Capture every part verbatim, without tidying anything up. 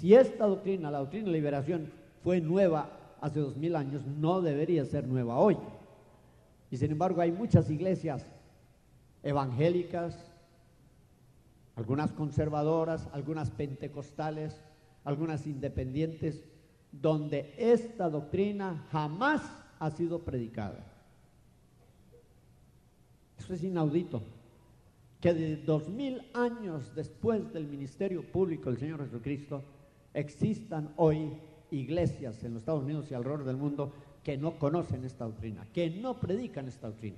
si esta doctrina, la doctrina de la liberación, fue nueva hace dos mil años, no debería ser nueva hoy. Y sin embargo hay muchas iglesias evangélicas, algunas conservadoras, algunas pentecostales, algunas independientes, donde esta doctrina jamás ha sido predicada. Eso es inaudito, que de dos mil años después del ministerio público del Señor Jesucristo existan hoy iglesias en los Estados Unidos y alrededor del mundo que no conocen esta doctrina, que no predican esta doctrina.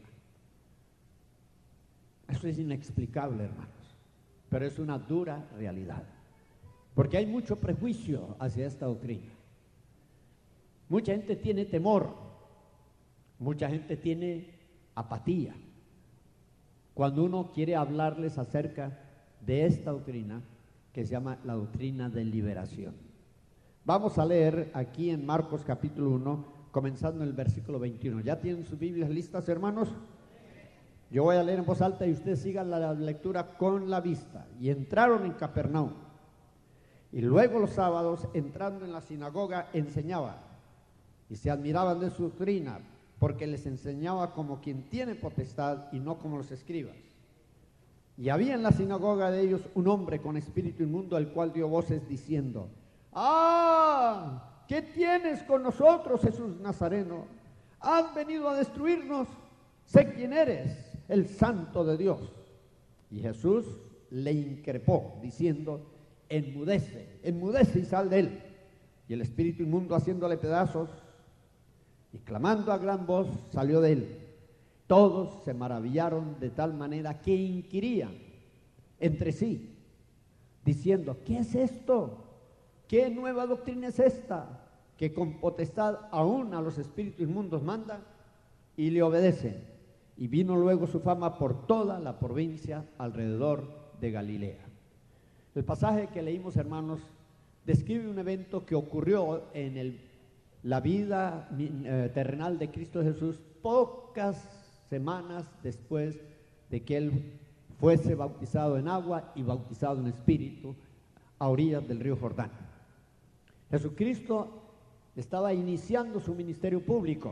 Eso es inexplicable, hermanos, pero es una dura realidad, porque hay mucho prejuicio hacia esta doctrina. Mucha gente tiene temor, mucha gente tiene apatía cuando uno quiere hablarles acerca de esta doctrina que se llama la doctrina de liberación. Vamos a leer aquí en Marcos capítulo uno, comenzando en el versículo veintiuno. ¿Ya tienen sus Biblias listas, hermanos? Yo voy a leer en voz alta y ustedes sigan la lectura con la vista. Y entraron en Capernaum, y luego los sábados, entrando en la sinagoga, enseñaba, y se admiraban de su doctrina, porque les enseñaba como quien tiene potestad y no como los escribas. Y había en la sinagoga de ellos un hombre con espíritu inmundo, el cual dio voces diciendo: ¡Ah! ¿Qué tienes con nosotros, Jesús Nazareno? ¿Has venido a destruirnos? Sé quién eres, el Santo de Dios. Y Jesús le increpó, diciendo: enmudece, enmudece y sal de él. Y el espíritu inmundo, haciéndole pedazos y clamando a gran voz, salió de él. Todos se maravillaron de tal manera que inquirían entre sí, diciendo: ¿qué es esto? ¿Qué nueva doctrina es esta? Que con potestad aún a los espíritus inmundos manda y le obedecen. Y vino luego su fama por toda la provincia alrededor de Galilea. El pasaje que leímos, hermanos, describe un evento que ocurrió en el, la vida eh, terrenal de Cristo Jesús pocas semanas después de que él fuese bautizado en agua y bautizado en espíritu a orillas del río Jordán. Jesucristo estaba iniciando su ministerio público.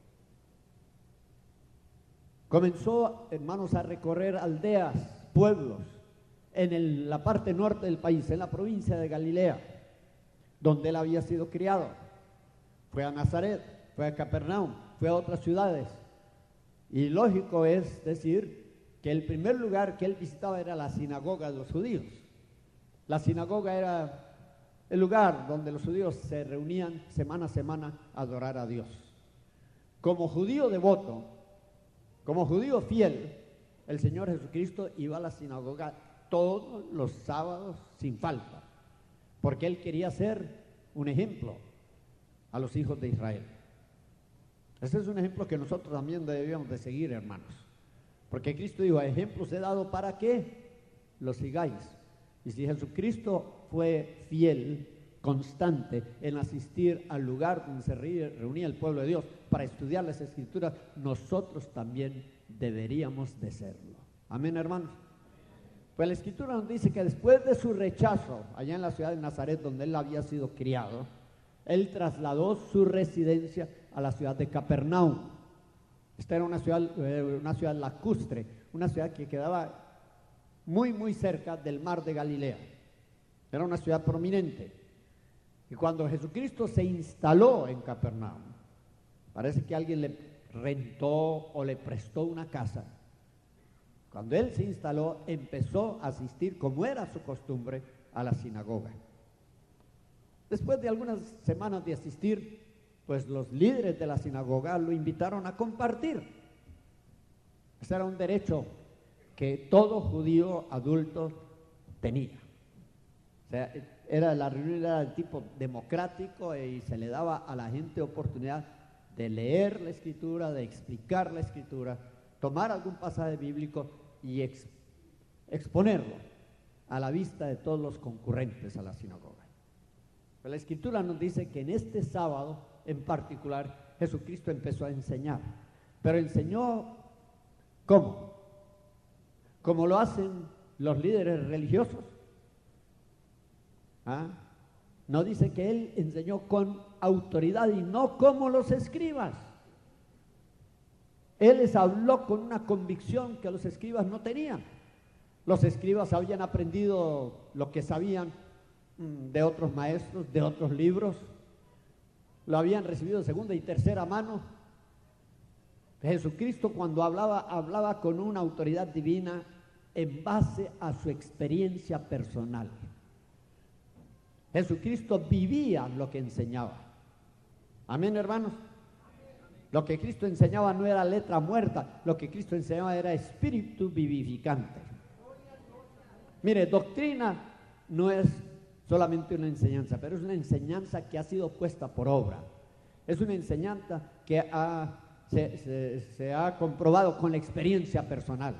Comenzó, hermanos, a recorrer aldeas, pueblos, en el, la parte norte del país, en la provincia de Galilea, donde él había sido criado. Fue a Nazaret, fue a Capernaum, fue a otras ciudades. Y lógico es decir que el primer lugar que él visitaba era la sinagoga de los judíos. La sinagoga era el lugar donde los judíos se reunían semana a semana a adorar a Dios. Como judío devoto, como judío fiel, el Señor Jesucristo iba a la sinagoga todos los sábados sin falta, porque él quería ser un ejemplo a los hijos de Israel. Ese es un ejemplo que nosotros también debíamos de seguir, hermanos, porque Cristo dijo: ejemplos he dado para que los sigáis. Y si Jesucristo fue fiel, constante en asistir al lugar donde se reunía el pueblo de Dios para estudiar las Escrituras, nosotros también deberíamos de serlo. Amén, hermanos. Pues la Escritura nos dice que después de su rechazo allá en la ciudad de Nazaret, donde él había sido criado, él trasladó su residencia a la ciudad de Capernaum. Esta era una ciudad, eh, una ciudad lacustre, una ciudad que quedaba muy, muy cerca del mar de Galilea. Era una ciudad prominente. Y cuando Jesucristo se instaló en Capernaum, parece que alguien le rentó o le prestó una casa. Cuando él se instaló, empezó a asistir, como era su costumbre, a la sinagoga. Después de algunas semanas de asistir, pues los líderes de la sinagoga lo invitaron a compartir. Ese era un derecho que todo judío adulto tenía. O sea, era, la reunión era de tipo democrático y se le daba a la gente oportunidad de leer la Escritura, de explicar la Escritura, tomar algún pasaje bíblico y ex, exponerlo a la vista de todos los concurrentes a la sinagoga. Pero la Escritura nos dice que en este sábado en particular Jesucristo empezó a enseñar, pero enseñó ¿cómo? Como lo hacen los líderes religiosos. ¿Ah? No dice que él enseñó con autoridad y no como los escribas. Él les habló con una convicción que los escribas no tenían. Los escribas habían aprendido lo que sabían de otros maestros, de otros libros, lo habían recibido de segunda y tercera mano. Jesucristo, cuando hablaba, hablaba con una autoridad divina en base a su experiencia personal. Jesucristo vivía lo que enseñaba. Amén, hermanos. Lo que Cristo enseñaba no era letra muerta, lo que Cristo enseñaba era espíritu vivificante. Mire, doctrina no es solamente una enseñanza, pero es una enseñanza que ha sido puesta por obra. Es una enseñanza que ha, se, se, se ha comprobado con la experiencia personal.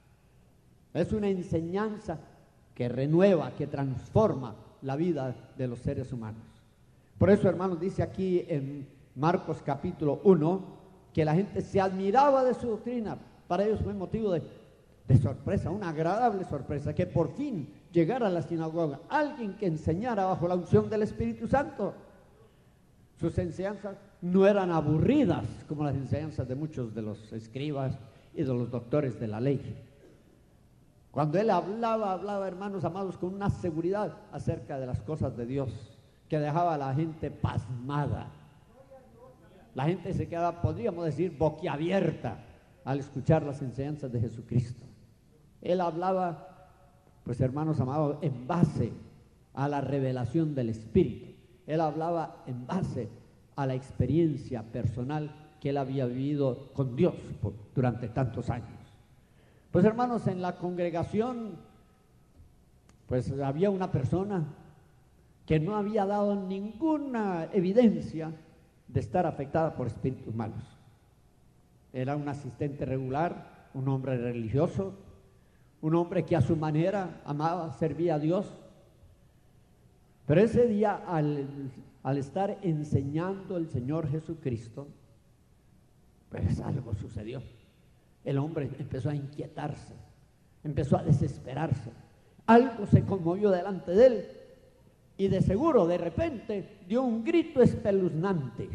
Es una enseñanza que renueva, que transforma la vida de los seres humanos. Por eso, hermanos, dice aquí en Marcos capítulo uno que la gente se admiraba de su doctrina. Para ellos fue motivo de, de sorpresa, una agradable sorpresa, que por fin llegara a la sinagoga alguien que enseñara bajo la unción del Espíritu Santo. Sus enseñanzas no eran aburridas como las enseñanzas de muchos de los escribas y de los doctores de la ley. Cuando él hablaba, hablaba, hermanos amados, con una seguridad acerca de las cosas de Dios que dejaba a la gente pasmada. La gente se quedaba, podríamos decir, boquiabierta al escuchar las enseñanzas de Jesucristo. Él hablaba, pues hermanos amados, en base a la revelación del Espíritu. Él hablaba en base a la experiencia personal que él había vivido con Dios por, durante tantos años. Pues hermanos, en la congregación, pues había una persona que no había dado ninguna evidencia de estar afectada por espíritus malos. Era un asistente regular, un hombre religioso, un hombre que a su manera amaba, servía a Dios. Pero ese día, al, al estar enseñando el Señor Jesucristo, pues algo sucedió. El hombre empezó a inquietarse, empezó a desesperarse. Algo se conmovió delante de él y de seguro, de repente, dio un grito espeluznante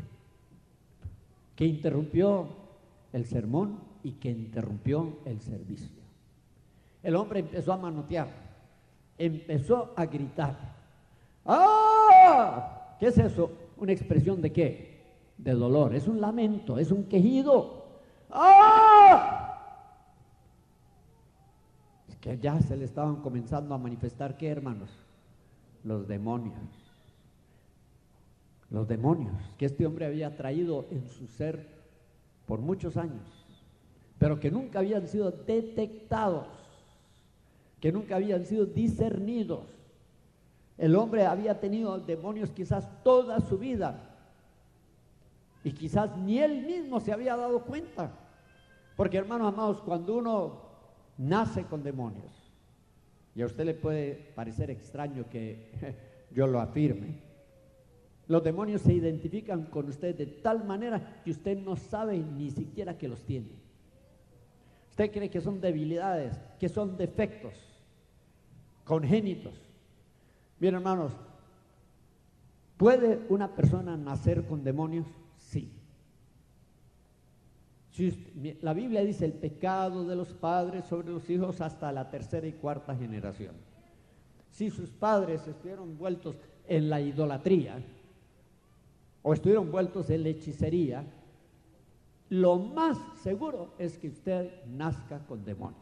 que interrumpió el sermón y que interrumpió el servicio. El hombre empezó a manotear, empezó a gritar. ¡Ah! ¿Qué es eso? ¿Una expresión de qué? De dolor. Es un lamento, es un quejido. ¡Ah! Es que ya se le estaban comenzando a manifestar, ¿qué, hermanos? Los demonios. Los demonios que este hombre había traído en su ser por muchos años, pero que nunca habían sido detectados, que nunca habían sido discernidos. El hombre había tenido demonios quizás toda su vida y quizás ni él mismo se había dado cuenta, porque hermanos amados, cuando uno nace con demonios, y a usted le puede parecer extraño que yo lo afirme, los demonios se identifican con usted de tal manera que usted no sabe ni siquiera que los tiene. Usted cree que son debilidades, que son defectos congénitos. Bien, hermanos, ¿puede una persona nacer con demonios? Sí. Si usted, la Biblia dice el pecado de los padres sobre los hijos hasta la tercera y cuarta generación. Si sus padres estuvieron envueltos en la idolatría o estuvieron envueltos en la hechicería, lo más seguro es que usted nazca con demonios.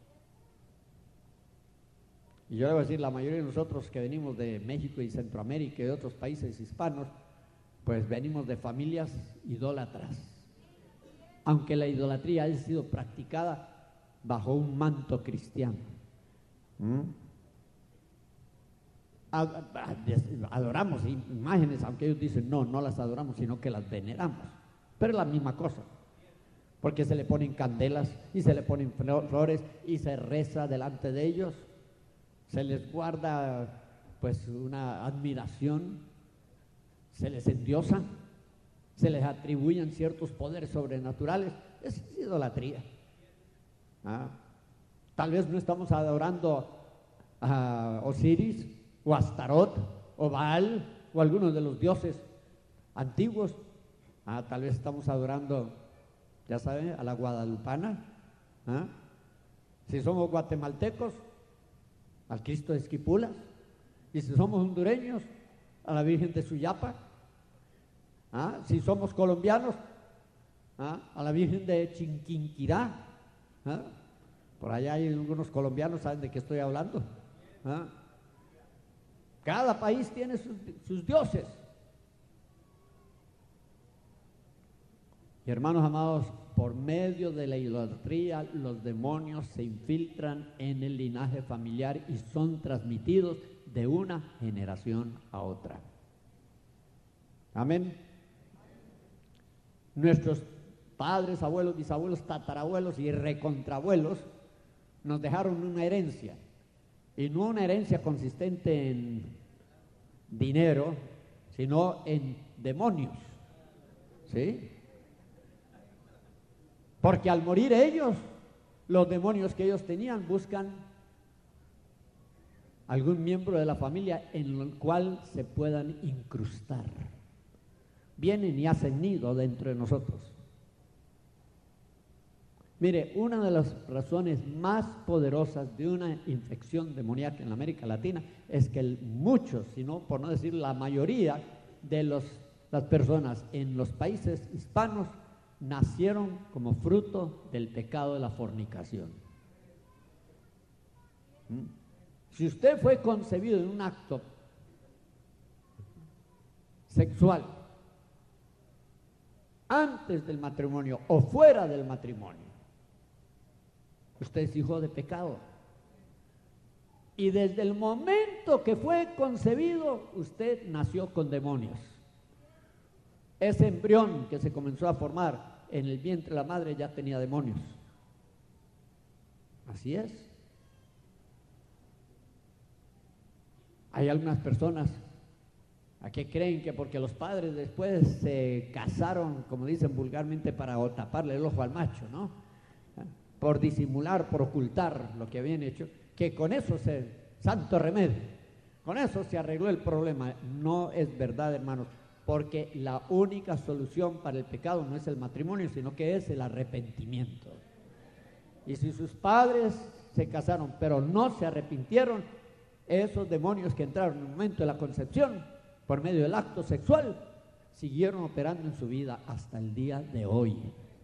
Y yo debo decir, la mayoría de nosotros que venimos de México y Centroamérica y de otros países hispanos, pues venimos de familias idólatras. Aunque la idolatría haya sido practicada bajo un manto cristiano. ¿Mm? Adoramos imágenes, aunque ellos dicen no, no las adoramos, sino que las veneramos. Pero es la misma cosa, porque se le ponen candelas y se le ponen flores y se reza delante de ellos. Se les guarda pues una admiración, se les endiosa, se les atribuyen ciertos poderes sobrenaturales. Es idolatría. ¿Ah? Tal vez no estamos adorando a Osiris o Astarot o Baal o algunos de los dioses antiguos. Ah, tal vez estamos adorando, ya saben, a la guadalupana. ¿Ah? Si somos guatemaltecos, al Cristo de Esquipulas. Y si somos hondureños, a la Virgen de Suyapa. ¿Ah? Si somos colombianos, ¿ah? a la Virgen de Chinquinquirá. ¿Ah? Por allá hay algunos colombianos, saben de qué estoy hablando. ¿Ah? Cada país tiene sus, sus dioses. Y hermanos amados, por medio de la idolatría, los demonios se infiltran en el linaje familiar y son transmitidos de una generación a otra. Amén. Nuestros padres, abuelos, bisabuelos, tatarabuelos y recontrabuelos nos dejaron una herencia, y no una herencia consistente en dinero, sino en demonios, ¿sí? Porque al morir ellos, los demonios que ellos tenían buscan algún miembro de la familia en el cual se puedan incrustar. Vienen y hacen nido dentro de nosotros. Mire, una de las razones más poderosas de una infección demoníaca en la América Latina es que el, muchos, si no por no decir la mayoría de los, las personas en los países hispanos nacieron como fruto del pecado de la fornicación. ¿Mm? Si usted fue concebido en un acto sexual antes del matrimonio o fuera del matrimonio, usted es hijo de pecado. Y desde el momento que fue concebido, usted nació con demonios. Ese embrión que se comenzó a formar en el vientre de la madre ya tenía demonios. Así es. Hay algunas personas a que creen que porque los padres después se casaron, como dicen vulgarmente, para taparle el ojo al macho, ¿no? Por disimular, por ocultar lo que habían hecho, que con eso se, santo remedio, con eso se arregló el problema. No es verdad, hermanos, porque la única solución para el pecado no es el matrimonio, sino que es el arrepentimiento. Y si sus padres se casaron, pero no se arrepintieron, esos demonios que entraron en el momento de la concepción, por medio del acto sexual, siguieron operando en su vida hasta el día de hoy.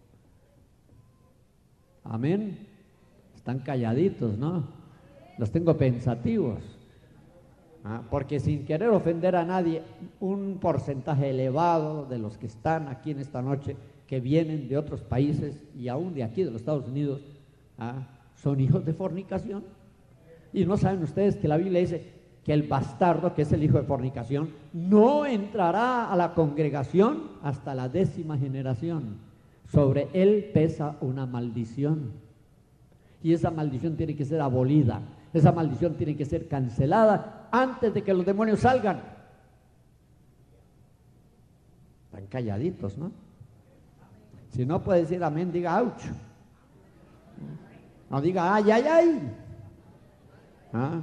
Amén. Están calladitos, ¿no? Los tengo pensativos. ¿Ah? Porque sin querer ofender a nadie, un porcentaje elevado de los que están aquí en esta noche, que vienen de otros países y aún de aquí de los Estados Unidos, ¿ah? son hijos de fornicación. Y no saben ustedes que la Biblia dice que el bastardo, que es el hijo de fornicación, no entrará a la congregación hasta la décima generación. Sobre él pesa una maldición. Y esa maldición tiene que ser abolida. Esa maldición tiene que ser cancelada antes de que los demonios salgan. Están calladitos, ¿no? Si no puede decir amén, diga ouch. No diga ay, ay, ay. ¿Ah?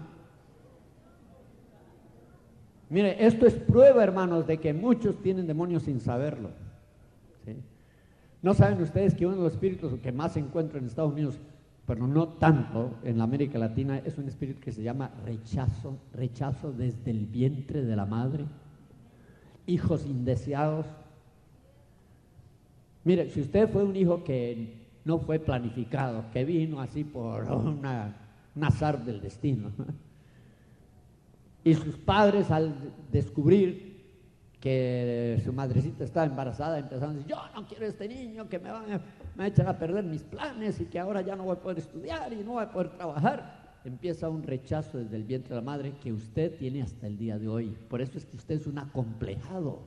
Mire, esto es prueba, hermanos, de que muchos tienen demonios sin saberlo. ¿Sí? ¿No saben ustedes que uno de los espíritus que más se encuentra en Estados Unidos, pero no tanto en la América Latina, es un espíritu que se llama rechazo, rechazo desde el vientre de la madre, hijos indeseados? Mire, si usted fue un hijo que no fue planificado, que vino así por una, un azar del destino, y sus padres al descubrir que su madrecita estaba embarazada empezaron a decir, yo no quiero este niño, que me van a, me echan a perder mis planes y que ahora ya no voy a poder estudiar y no voy a poder trabajar. Empieza un rechazo desde el vientre de la madre que usted tiene hasta el día de hoy. Por eso es que usted es un acomplejado.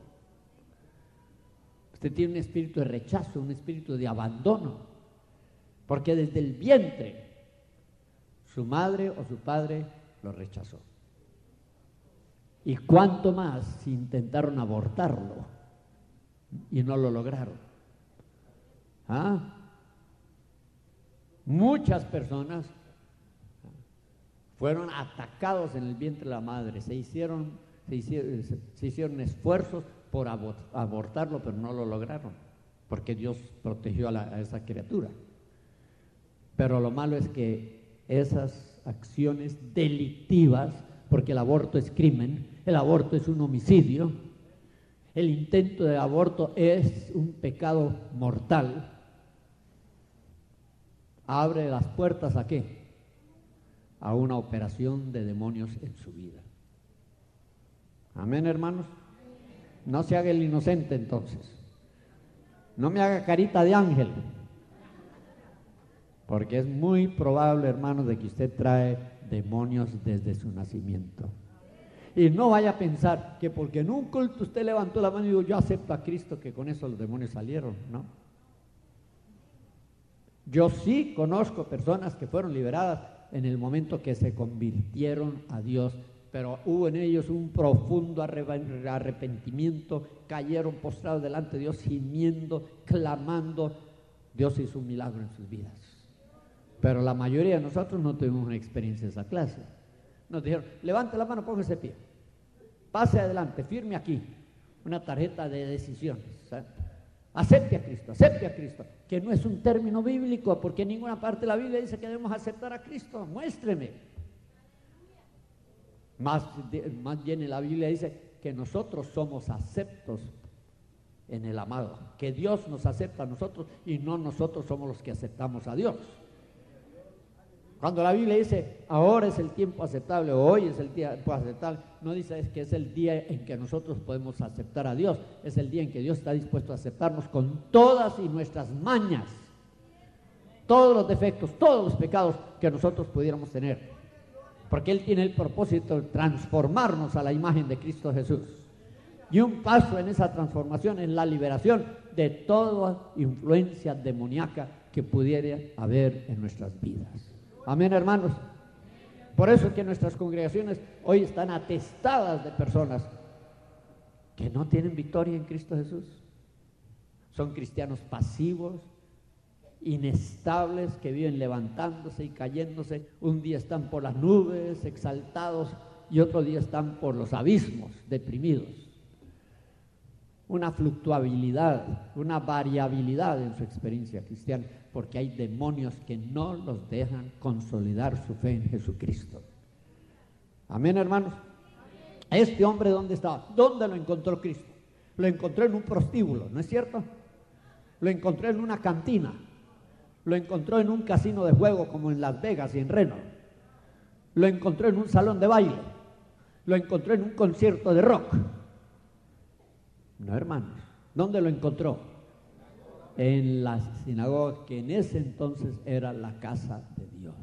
Usted tiene un espíritu de rechazo, un espíritu de abandono, porque desde el vientre su madre o su padre lo rechazó. Y cuánto más si intentaron abortarlo y no lo lograron. ¿Ah? Muchas personas fueron atacados en el vientre de la madre, se hicieron se hicieron, se hicieron esfuerzos por abortarlo, pero no lo lograron, porque Dios protegió a, la, a esa criatura. Pero lo malo es que esas acciones delictivas, porque el aborto es crimen, el aborto es un homicidio, el intento de aborto es un pecado mortal, abre las puertas ¿a qué? A una operación de demonios en su vida. Amén, hermanos. No se haga el inocente entonces. No me haga carita de ángel, porque es muy probable, hermanos, de que usted trae demonios desde su nacimiento. Y no vaya a pensar que porque en un culto usted levantó la mano y dijo, yo acepto a Cristo, que con eso los demonios salieron, ¿no? Yo sí conozco personas que fueron liberadas en el momento que se convirtieron a Dios, pero hubo en ellos un profundo arrepentimiento, cayeron postrados delante de Dios, gimiendo, clamando. Dios hizo un milagro en sus vidas. Pero la mayoría de nosotros no tuvimos una experiencia de esa clase. Nos dijeron, levante la mano, póngase pie, pase adelante, firme aquí, una tarjeta de decisiones, ¿sabes? Acepte a Cristo, acepte a Cristo, que no es un término bíblico, porque en ninguna parte de la Biblia dice que debemos aceptar a Cristo. Muéstreme. Más, más bien en la Biblia dice que nosotros somos aceptos en el amado, que Dios nos acepta a nosotros y no nosotros somos los que aceptamos a Dios. Cuando la Biblia dice, ahora es el tiempo aceptable, o hoy es el tiempo aceptable, no dice es que es el día en que nosotros podemos aceptar a Dios, es el día en que Dios está dispuesto a aceptarnos con todas y nuestras mañas, todos los defectos, todos los pecados que nosotros pudiéramos tener, porque Él tiene el propósito de transformarnos a la imagen de Cristo Jesús. Y un paso en esa transformación es la liberación de toda influencia demoníaca que pudiera haber en nuestras vidas. Amén, hermanos. Por eso es que nuestras congregaciones hoy están atestadas de personas que no tienen victoria en Cristo Jesús. Son cristianos pasivos, inestables, que viven levantándose y cayéndose. Un día están por las nubes, exaltados, y otro día están por los abismos, deprimidos. Una fluctuabilidad, una variabilidad en su experiencia cristiana, porque hay demonios que no los dejan consolidar su fe en Jesucristo. Amén, hermanos. Este hombre, ¿dónde estaba? ¿Dónde lo encontró Cristo? Lo encontró en un prostíbulo, ¿no es cierto? Lo encontró en una cantina, lo encontró en un casino de juego como en Las Vegas y en Reno, lo encontró en un salón de baile, lo encontró en un concierto de rock. No, hermanos. ¿Dónde lo encontró? En la sinagoga, que en ese entonces era la casa de Dios.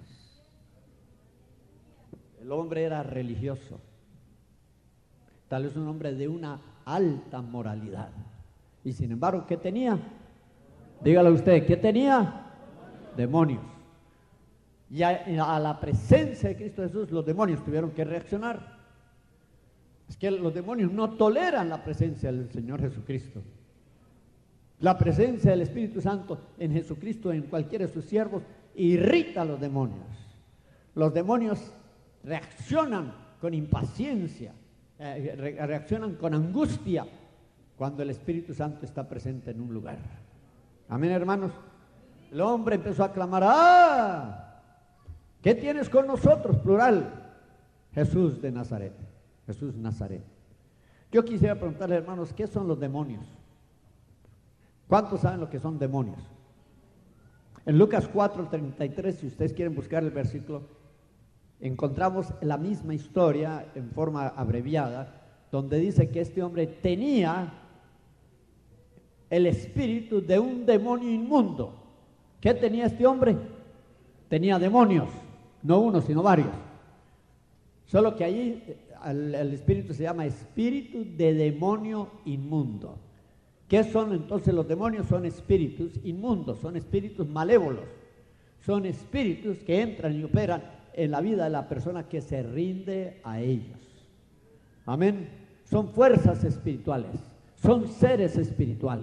El hombre era religioso, tal vez un hombre de una alta moralidad, y sin embargo, ¿qué tenía? Dígalo usted, ¿qué tenía? Demonios. Y a, a la presencia de Cristo Jesús, los demonios tuvieron que reaccionar. Es que los demonios no toleran la presencia del Señor Jesucristo. La presencia del Espíritu Santo en Jesucristo, en cualquiera de sus siervos, irrita a los demonios. Los demonios reaccionan con impaciencia, eh, re reaccionan con angustia cuando el Espíritu Santo está presente en un lugar. Amén, hermanos. El hombre empezó a clamar, ¡ah! ¿Qué tienes con nosotros? Plural. Jesús de Nazaret. Jesús Nazaret. Yo quisiera preguntarle, hermanos, ¿qué son los demonios? ¿Cuántos saben lo que son demonios? En Lucas cuatro, treinta y tres, si ustedes quieren buscar el versículo, encontramos la misma historia en forma abreviada, donde dice que este hombre tenía el espíritu de un demonio inmundo. ¿Qué tenía este hombre? Tenía demonios, no uno, sino varios. Solo que allí el, el espíritu se llama espíritu de demonio inmundo. ¿Qué son entonces los demonios? Son espíritus inmundos, son espíritus malévolos, son espíritus que entran y operan en la vida de la persona que se rinde a ellos. Amén. Son fuerzas espirituales, son seres espirituales.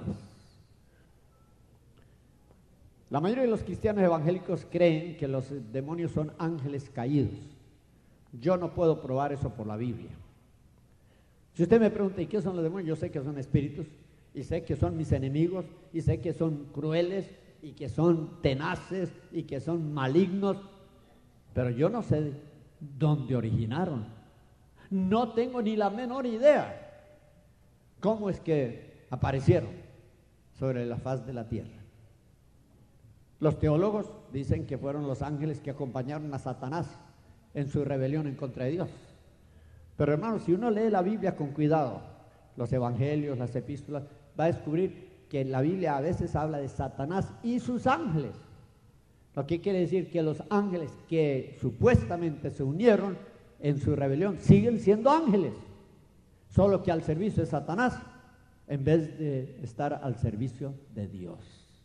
La mayoría de los cristianos evangélicos creen que los demonios son ángeles caídos. Yo no puedo probar eso por la Biblia. Si usted me pregunta, ¿y qué son los demonios? Yo sé que son espíritus, y sé que son mis enemigos, y sé que son crueles, y que son tenaces, y que son malignos, pero yo no sé dónde originaron. No tengo ni la menor idea cómo es que aparecieron sobre la faz de la tierra. Los teólogos dicen que fueron los ángeles que acompañaron a Satanás en su rebelión en contra de Dios. Pero hermanos, si uno lee la Biblia con cuidado, los evangelios, las epístolas, va a descubrir que la Biblia a veces habla de Satanás y sus ángeles. Lo que quiere decir que los ángeles que supuestamente se unieron en su rebelión siguen siendo ángeles, solo que al servicio de Satanás en vez de estar al servicio de Dios.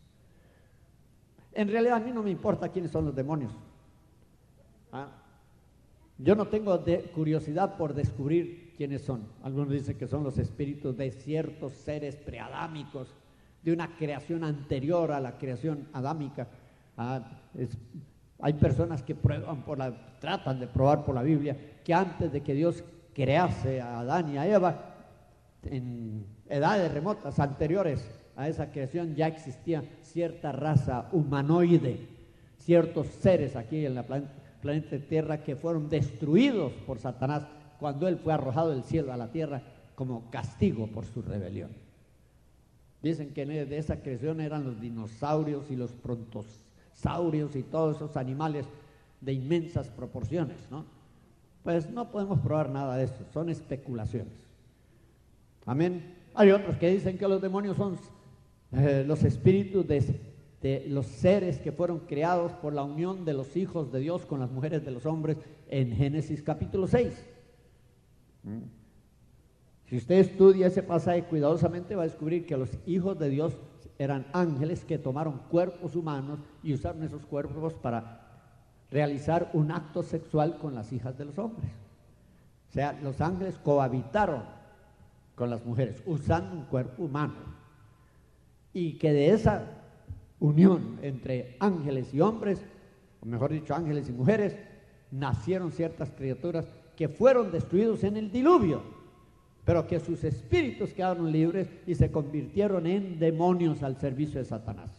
En realidad a mí no me importa quiénes son los demonios. ¿Ah? Yo no tengo de curiosidad por descubrir quiénes son. Algunos dicen que son los espíritus de ciertos seres preadámicos, de una creación anterior a la creación adámica. Ah, es, hay personas que prueban por la, tratan de probar por la Biblia que antes de que Dios crease a Adán y a Eva, en edades remotas anteriores a esa creación ya existía cierta raza humanoide, ciertos seres aquí en la planeta, planeta Tierra que fueron destruidos por Satanás cuando él fue arrojado del cielo a la tierra como castigo por su rebelión. Dicen que de esa creación eran los dinosaurios y los brontosaurios y todos esos animales de inmensas proporciones, ¿no? Pues no podemos probar nada de eso, son especulaciones. Amén. Hay otros que dicen que los demonios son eh, los espíritus de, de los seres que fueron creados por la unión de los hijos de Dios con las mujeres de los hombres en Génesis capítulo seis. ¿Mm? Si usted estudia ese pasaje cuidadosamente va a descubrir que los hijos de Dios eran ángeles que tomaron cuerpos humanos y usaron esos cuerpos para realizar un acto sexual con las hijas de los hombres. O sea, los ángeles cohabitaron con las mujeres usando un cuerpo humano, y que de esa unión entre ángeles y hombres, o mejor dicho ángeles y mujeres, nacieron ciertas criaturas que fueron destruidos en el diluvio, pero que sus espíritus quedaron libres y se convirtieron en demonios al servicio de Satanás.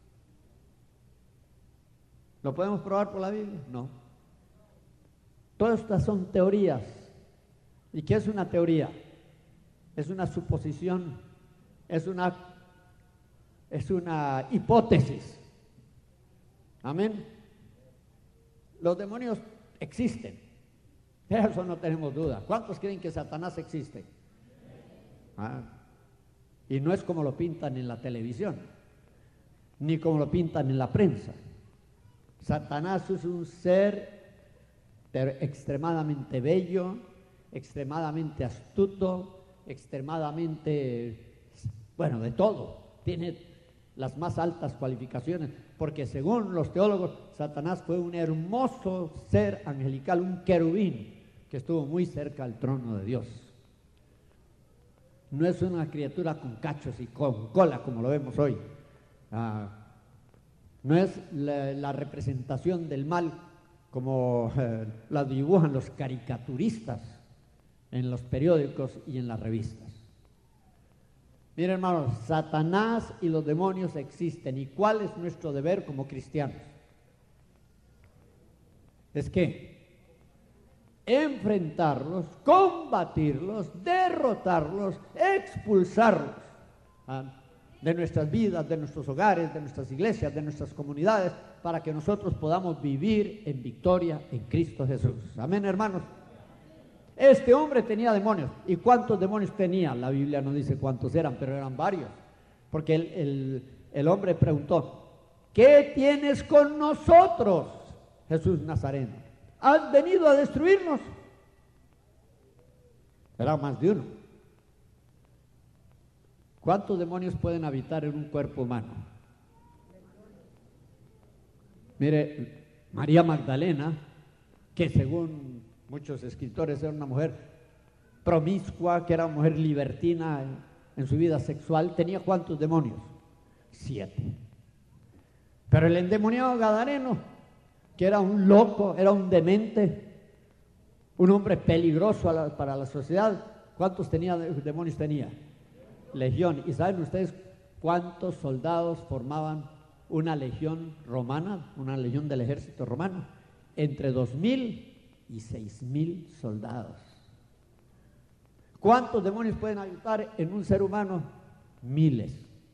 ¿Lo podemos probar por la Biblia? No. Todas estas son teorías. ¿Y qué es una teoría? Es una suposición, es una, es una hipótesis. Amén. Los demonios existen, de eso no tenemos duda. ¿Cuántos creen que Satanás existe? Ah, y no es como lo pintan en la televisión, ni como lo pintan en la prensa. Satanás es un ser extremadamente bello, extremadamente astuto, extremadamente, bueno, de todo, tiene las más altas cualificaciones, porque según los teólogos, Satanás fue un hermoso ser angelical, un querubín que estuvo muy cerca al trono de Dios. No es una criatura con cachos y con cola como lo vemos hoy. Ah, no es la, la representación del mal como eh, la dibujan los caricaturistas en los periódicos y en las revistas. Miren, hermanos, Satanás y los demonios existen. ¿Y cuál es nuestro deber como cristianos? Es que enfrentarlos, combatirlos, derrotarlos, expulsarlos ¿ah? de nuestras vidas, de nuestros hogares, de nuestras iglesias, de nuestras comunidades, para que nosotros podamos vivir en victoria en Cristo Jesús. Amén, hermanos. Este hombre tenía demonios. ¿Y cuántos demonios tenía? La Biblia no dice cuántos eran, pero eran varios. Porque el, el, el hombre preguntó: ¿qué tienes con nosotros, Jesús Nazareno? ¿Has venido a destruirnos? Era más de uno. ¿Cuántos demonios pueden habitar en un cuerpo humano? Mire, María Magdalena, que según muchos escritores era una mujer promiscua, que era una mujer libertina en, en su vida sexual, ¿tenía cuántos demonios? Siete. Pero el endemoniado gadareno, que era un loco, era un demente, un hombre peligroso a la, para la sociedad, ¿Cuántos tenía, demonios tenía? Legión. ¿Y saben ustedes cuántos soldados formaban una legión romana, una legión del ejército romano? Entre dos mil y seis mil soldados. ¿Cuántos demonios pueden habitar en un ser humano? Miles.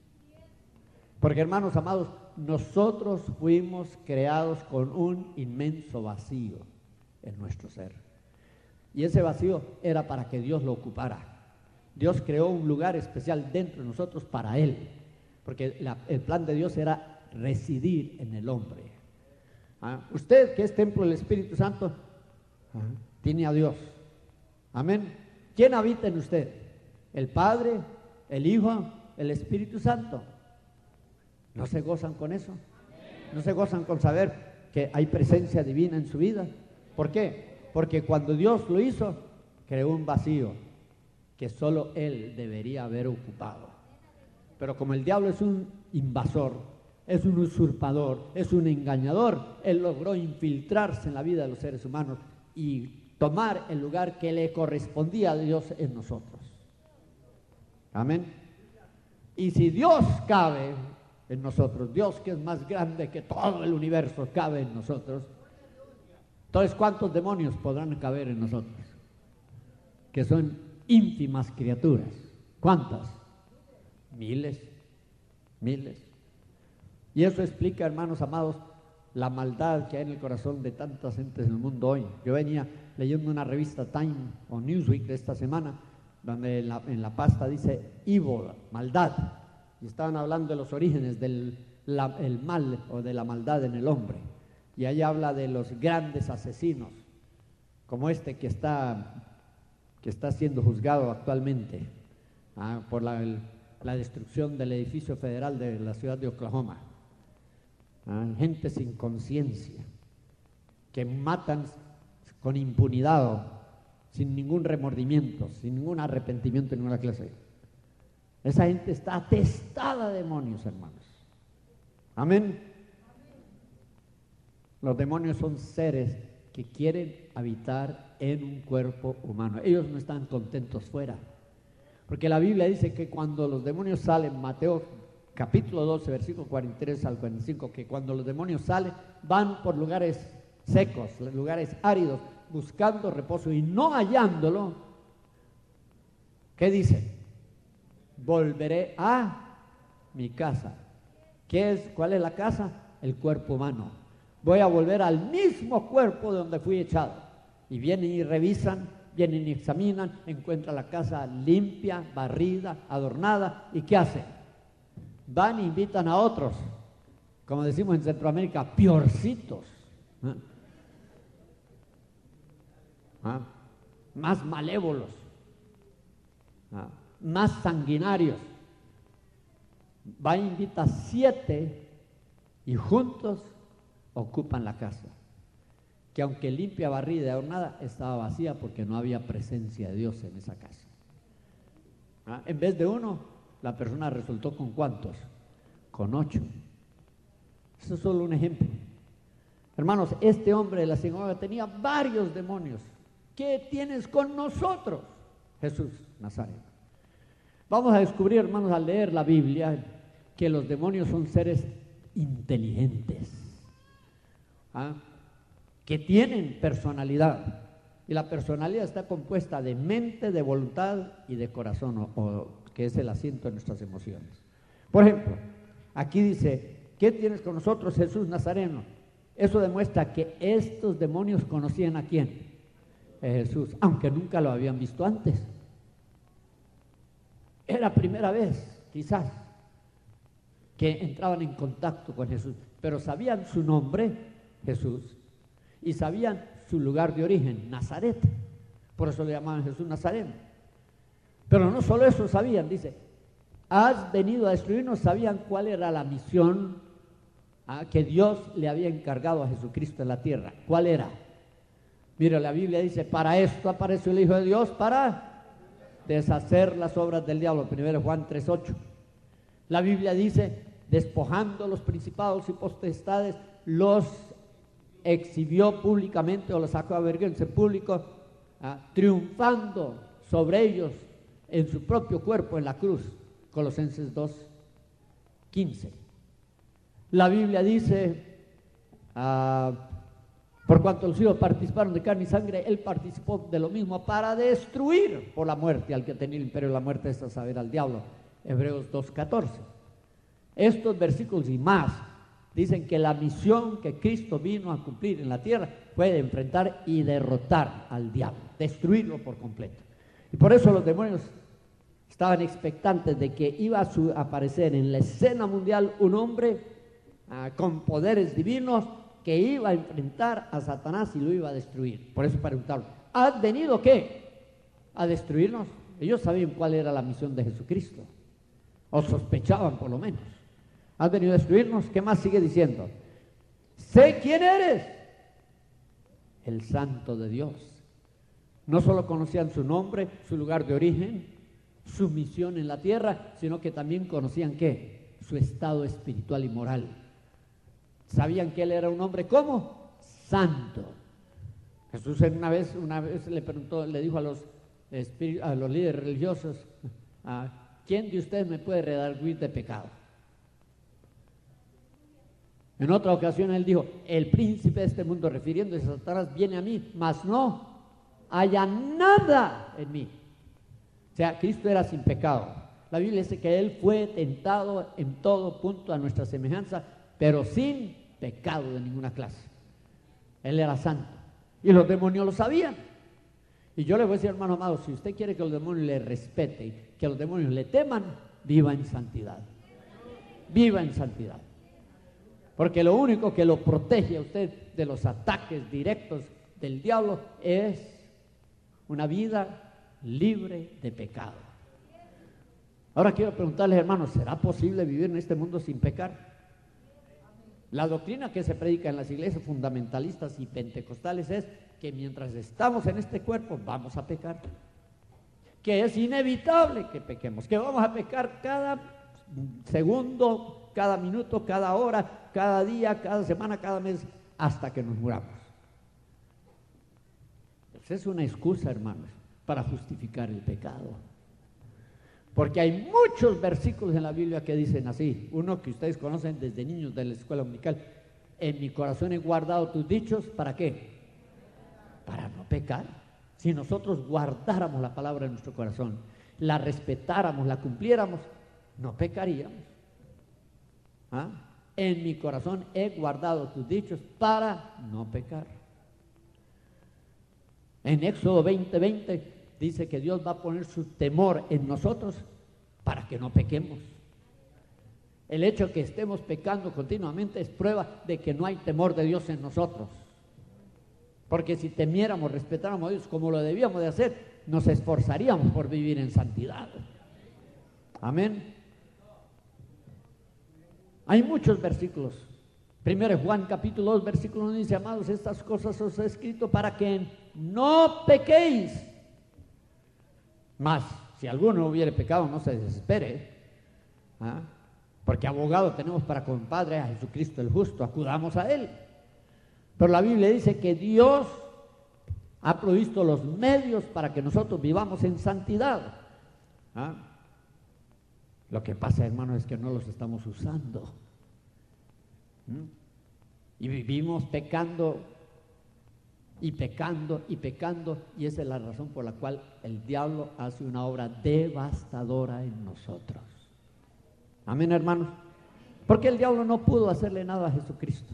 Porque, hermanos amados, nosotros fuimos creados con un inmenso vacío en nuestro ser. Y ese vacío era para que Dios lo ocupara. Dios creó un lugar especial dentro de nosotros para Él. Porque la, el plan de Dios era residir en el hombre. ¿Ah? Usted, que es templo del Espíritu Santo, ¿ah? tiene a Dios. Amén. ¿Quién habita en usted? ¿El Padre, el Hijo, el Espíritu Santo? ¿No se gozan con eso? ¿No se gozan con saber que hay presencia divina en su vida? ¿Por qué? Porque cuando Dios lo hizo, creó un vacío que solo Él debería haber ocupado. Pero como el diablo es un invasor, es un usurpador, es un engañador, Él logró infiltrarse en la vida de los seres humanos y tomar el lugar que le correspondía a Dios en nosotros. Amén. Y si Dios cabe en nosotros, Dios que es más grande que todo el universo cabe en nosotros, entonces ¿cuántos demonios podrán caber en nosotros? Que son ínfimas criaturas. ¿Cuántas? Miles, miles. Y eso explica, hermanos amados, la maldad que hay en el corazón de tantas gentes en el mundo hoy. Yo venía leyendo una revista Time o Newsweek de esta semana, donde en la, en la pasta dice evil, maldad, y estaban hablando de los orígenes del la, el mal o de la maldad en el hombre. Y ahí habla de los grandes asesinos, como este que está, que está siendo juzgado actualmente ¿ah? por la, el, la destrucción del edificio federal de la ciudad de Oklahoma. ¿Ah? Gente sin conciencia, que matan con impunidad, sin ningún remordimiento, sin ningún arrepentimiento en ninguna clase. Esa gente está atestada de demonios, hermanos. Amén. Los demonios son seres que quieren habitar en un cuerpo humano. Ellos no están contentos fuera. Porque la Biblia dice que cuando los demonios salen, Mateo capítulo doce, versículo cuarenta y tres al cuarenta y cinco, que cuando los demonios salen, van por lugares secos, lugares áridos, buscando reposo y no hallándolo. ¿Qué dice? Volveré a mi casa. ¿Qué es? ¿Cuál es la casa? El cuerpo humano. Voy a volver al mismo cuerpo de donde fui echado. Y vienen y revisan, vienen y examinan, encuentran la casa limpia, barrida, adornada. ¿Y qué hacen? Van e invitan a otros, como decimos en Centroamérica, piorcitos, ¿eh? ¿Ah? Más malévolos, ¿ah? más sanguinarios. Va e invita a siete y juntos ocupan la casa, que aunque limpia, barrida y adornada, estaba vacía porque no había presencia de Dios en esa casa. ¿Ah? En vez de uno, la persona resultó con ¿cuántos? Con ocho. Eso es solo un ejemplo. Hermanos, este hombre de la sinagoga tenía varios demonios. ¿Qué tienes con nosotros? Jesús Nazareno. Vamos a descubrir, hermanos, al leer la Biblia, que los demonios son seres inteligentes, ¿ah? que tienen personalidad. Y la personalidad está compuesta de mente, de voluntad y de corazón, o, o que es el asiento de nuestras emociones. Por ejemplo, aquí dice, ¿qué tienes con nosotros, Jesús Nazareno? Eso demuestra que estos demonios conocían a quién, a Jesús, aunque nunca lo habían visto antes. Era primera vez, quizás, que entraban en contacto con Jesús, pero sabían su nombre, Jesús, y sabían su lugar de origen, Nazaret. Por eso le llamaban Jesús Nazareno. Pero no solo eso sabían, dice, has venido a destruirnos. Sabían cuál era la misión ¿ah? que Dios le había encargado a Jesucristo en la tierra. ¿Cuál era? Mira, la Biblia dice, para esto apareció el Hijo de Dios, para deshacer las obras del diablo. Primero Juan tres ocho. La Biblia dice, despojando los principados y potestades, los exhibió públicamente o los sacó a vergüenza en público, ¿ah? triunfando sobre ellos en su propio cuerpo en la cruz. Colosenses dos, quince. La Biblia dice, uh, por cuanto los hijos participaron de carne y sangre, él participó de lo mismo para destruir por la muerte al que tenía el imperio de la muerte, es a saber, al diablo. Hebreos dos, catorce. Estos versículos y más dicen que la misión que Cristo vino a cumplir en la tierra fue de enfrentar y derrotar al diablo, destruirlo por completo. Y por eso los demonios estaban expectantes de que iba a su, aparecer en la escena mundial un hombre uh, con poderes divinos que iba a enfrentar a Satanás y lo iba a destruir. Por eso preguntaron, ¿has venido qué? ¿A destruirnos? Ellos sabían cuál era la misión de Jesucristo, o sospechaban por lo menos. ¿Has venido a destruirnos? ¿Qué más sigue diciendo? Sé quién eres, el Santo de Dios. No solo conocían su nombre, su lugar de origen, su misión en la tierra, sino que también conocían ¿qué? Su estado espiritual y moral. Sabían que él era un hombre ¿cómo? Santo. Jesús una vez, una vez le preguntó, le dijo a los, a los líderes religiosos, ¿quién de ustedes me puede redarguir de pecado? En otra ocasión él dijo, el príncipe de este mundo, refiriéndose a Satanás, viene a mí, mas no haya nada en mí. O sea, Cristo era sin pecado. La Biblia dice que él fue tentado en todo punto a nuestra semejanza, pero sin pecado de ninguna clase. Él era santo. Y los demonios lo sabían. Y yo le voy a decir, hermano amado, si usted quiere que los demonios le respeten, que los demonios le teman, viva en santidad. Viva en santidad. Porque lo único que lo protege a usted de los ataques directos del diablo es una vida libre de pecado. Ahora quiero preguntarles, hermanos, ¿será posible vivir en este mundo sin pecar? La doctrina que se predica en las iglesias fundamentalistas y pentecostales es que mientras estamos en este cuerpo vamos a pecar, que es inevitable que pequemos, que vamos a pecar cada segundo, cada minuto, cada hora, cada día, cada semana, cada mes, hasta que nos muramos. Esa es una excusa, hermanos, para justificar el pecado. Porque hay muchos versículos en la Biblia que dicen así. Uno que ustedes conocen desde niños de la escuela dominical. En mi corazón he guardado tus dichos, ¿para qué? Para no pecar. Si nosotros guardáramos la palabra en nuestro corazón, la respetáramos, la cumpliéramos, no pecaríamos. ¿Ah? En mi corazón he guardado tus dichos para no pecar. En Éxodo veinte, veinte dice que Dios va a poner su temor en nosotros para que no pequemos. El hecho de que estemos pecando continuamente es prueba de que no hay temor de Dios en nosotros. Porque si temiéramos, respetáramos a Dios como lo debíamos de hacer, nos esforzaríamos por vivir en santidad. Amén. Hay muchos versículos. Primero Juan capítulo dos, versículo uno dice, amados, estas cosas os he escrito para que no pequéis. Mas, si alguno hubiere pecado, no se desespere, ¿ah? Porque abogado tenemos para con Padre a Jesucristo el justo, acudamos a Él. Pero la Biblia dice que Dios ha provisto los medios para que nosotros vivamos en santidad. ¿Ah? Lo que pasa, hermano, es que no los estamos usando. ¿Mm? Y vivimos pecando y pecando y pecando, y esa es la razón por la cual el diablo hace una obra devastadora en nosotros. Amén, hermanos. Porque el diablo no pudo hacerle nada a Jesucristo.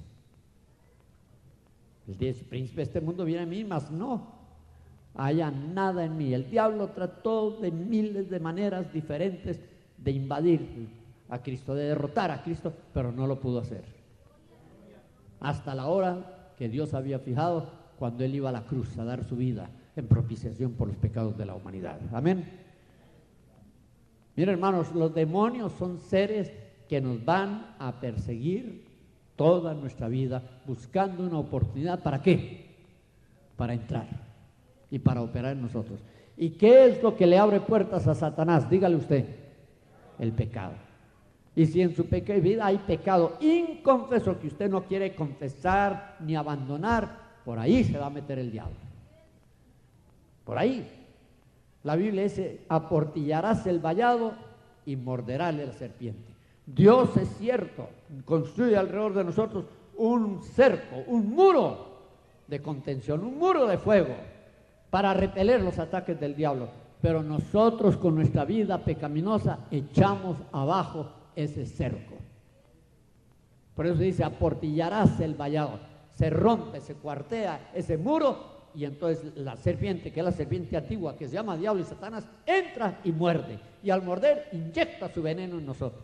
El príncipe de este mundo viene a mí, mas no haya nada en mí. El diablo trató de miles de maneras diferentes de invadir a Cristo, de derrotar a Cristo, pero no lo pudo hacer. Hasta la hora que Dios había fijado, cuando Él iba a la cruz a dar su vida en propiciación por los pecados de la humanidad. Amén. Miren, hermanos, los demonios son seres que nos van a perseguir toda nuestra vida, buscando una oportunidad. ¿Para qué? Para entrar y para operar en nosotros. ¿Y qué es lo que le abre puertas a Satanás? Dígale usted. El pecado. Y si en su vida hay pecado inconfeso que usted no quiere confesar ni abandonar, por ahí se va a meter el diablo. Por ahí. La Biblia dice, aportillarás el vallado y morderás la serpiente. Dios es cierto, construye alrededor de nosotros un cerco, un muro de contención, un muro de fuego para repeler los ataques del diablo. Pero nosotros con nuestra vida pecaminosa echamos abajo ese cerco. Por eso dice, aportillarás el vallado. Se rompe, se cuartea ese muro y entonces la serpiente, que es la serpiente antigua, que se llama diablo y Satanás, entra y muerde. Y al morder, inyecta su veneno en nosotros.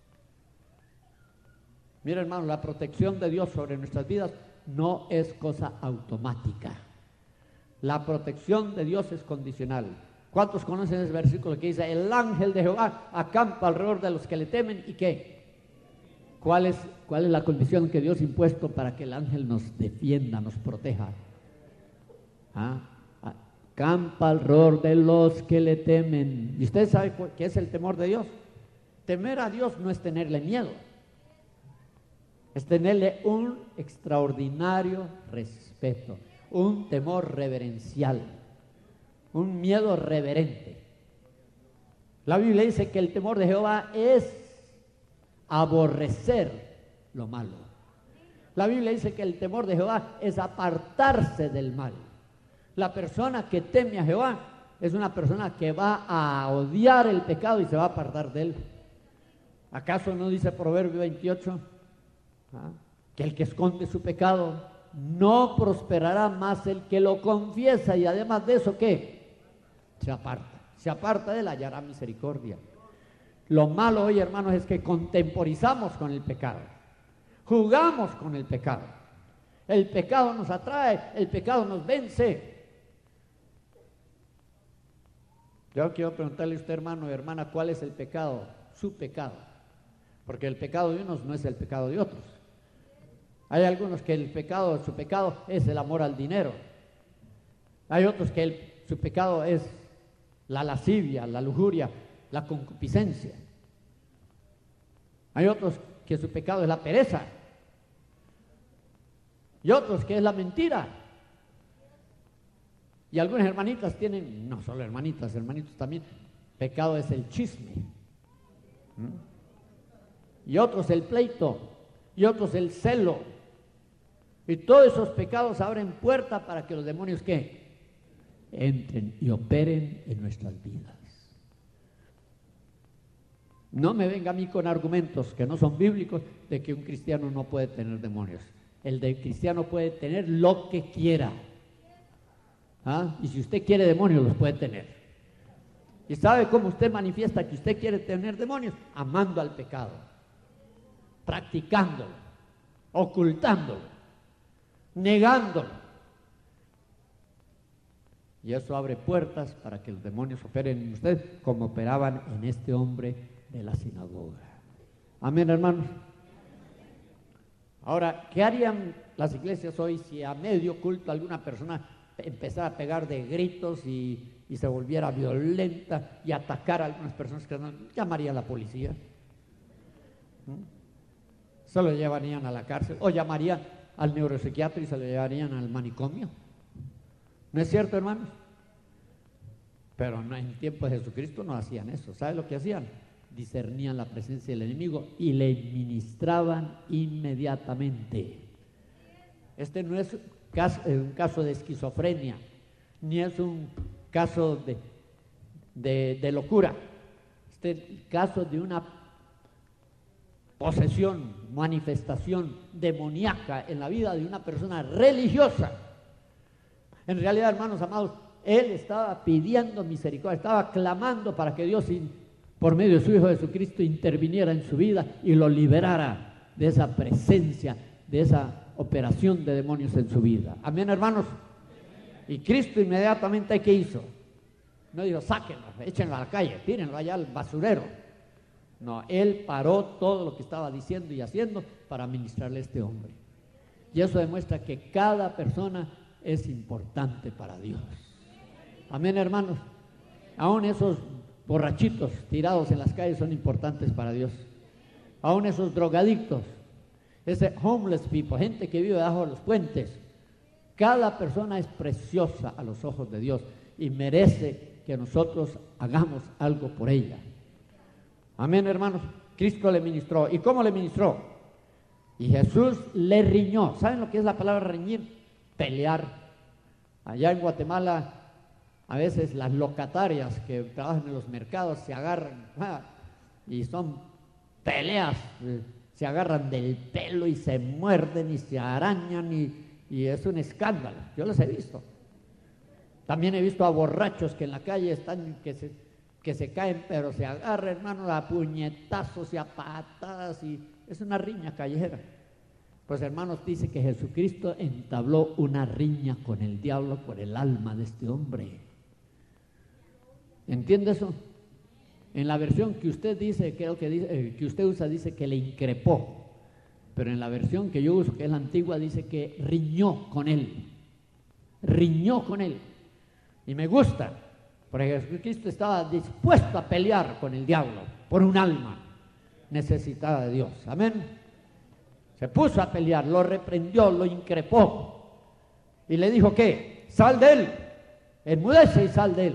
Mira, hermano, la protección de Dios sobre nuestras vidas no es cosa automática. La protección de Dios es condicional. ¿Cuántos conocen ese versículo que dice, el ángel de Jehová acampa alrededor de los que le temen? ¿Y qué? ¿Cuál es, cuál es la condición que Dios ha impuesto para que el ángel nos defienda, nos proteja? ¿Ah? Acampa alrededor de los que le temen. ¿Y usted sabe qué es el temor de Dios? Temer a Dios no es tenerle miedo, es tenerle un extraordinario respeto, un temor reverencial, un miedo reverente. La Biblia dice que el temor de Jehová es aborrecer lo malo. La Biblia dice que el temor de Jehová es apartarse del mal. La persona que teme a Jehová es una persona que va a odiar el pecado y se va a apartar de él. ¿Acaso no dice Proverbio veintiocho? ¿Ah? Que el que esconde su pecado no prosperará más el que lo confiesa, y además de eso, ¿qué? Se aparta, se aparta de él, hallará misericordia. Lo malo hoy, hermanos, es que contemporizamos con el pecado, jugamos con el pecado. El pecado nos atrae, el pecado nos vence. Yo quiero preguntarle a usted, hermano y hermana, ¿cuál es el pecado? Su pecado. Porque el pecado de unos no es el pecado de otros. Hay algunos que el pecado, su pecado es el amor al dinero. Hay otros que el, su pecado es la lascivia, la lujuria, la concupiscencia. Hay otros que su pecado es la pereza. Y otros que es la mentira. Y algunas hermanitas tienen, no solo hermanitas, hermanitos también, pecado es el chisme. ¿Mm? Y otros el pleito, y otros el celo. Y todos esos pecados abren puerta para que los demonios, ¿qué? Entren y operen en nuestras vidas. No me venga a mí con argumentos que no son bíblicos de que un cristiano no puede tener demonios. El de cristiano puede tener lo que quiera. ¿Ah? Y si usted quiere demonios, los puede tener. ¿Y sabe cómo usted manifiesta que usted quiere tener demonios? Amando al pecado, practicándolo, ocultándolo, negándolo. Y eso abre puertas para que los demonios operen en usted como operaban en este hombre de la sinagoga. Amén, hermanos. Ahora, ¿qué harían las iglesias hoy si a medio culto alguna persona empezara a pegar de gritos y, y se volviera violenta y atacar a algunas personas que no, llamarían a la policía? ¿Mm? Se lo llevarían a la cárcel o llamarían al neuropsiquiatra y se lo llevarían al manicomio. ¿No es cierto, hermanos? Pero no, en el tiempo de Jesucristo no hacían eso. ¿Sabe lo que hacían? Discernían la presencia del enemigo y le ministraban inmediatamente. Este no es caso, un caso de esquizofrenia, ni es un caso de, de, de locura. Este es el caso de una posesión, manifestación demoníaca en la vida de una persona religiosa. En realidad, hermanos amados, él estaba pidiendo misericordia, estaba clamando para que Dios, por medio de su Hijo Jesucristo, interviniera en su vida y lo liberara de esa presencia, de esa operación de demonios en su vida. Amén, hermanos. Y Cristo inmediatamente, ¿qué hizo? No dijo, sáquenlo, échenlo a la calle, tírenlo allá al basurero. No, él paró todo lo que estaba diciendo y haciendo para ministrarle a este hombre. Y eso demuestra que cada persona es importante para Dios. Amén, hermanos. Aún esos borrachitos tirados en las calles son importantes para Dios. Aún esos drogadictos, ese homeless people, gente que vive debajo de los puentes, cada persona es preciosa a los ojos de Dios y merece que nosotros hagamos algo por ella. Amén, hermanos. Cristo le ministró. ¿Y cómo le ministró? Y Jesús le riñó. ¿Saben lo que es la palabra reñir? Pelear. Allá en Guatemala, a veces las locatarias que trabajan en los mercados se agarran ah, y son peleas. Eh, se agarran del pelo y se muerden y se arañan y, y es un escándalo. Yo los he visto. También he visto a borrachos que en la calle están, que se, que se caen, pero se agarran, hermano, a puñetazos y a patadas, y es una riña callejera. Pues, hermanos, dice que Jesucristo entabló una riña con el diablo por el alma de este hombre. ¿Entiende eso? En la versión que usted dice, creo que, dice, eh, que usted usa, dice que le increpó, pero en la versión que yo uso, que es la antigua, dice que riñó con él, riñó con él. Y me gusta, porque Jesucristo estaba dispuesto a pelear con el diablo por un alma necesitada de Dios. Amén. Se puso a pelear, lo reprendió, lo increpó y le dijo que sal de él, enmudece y sal de él.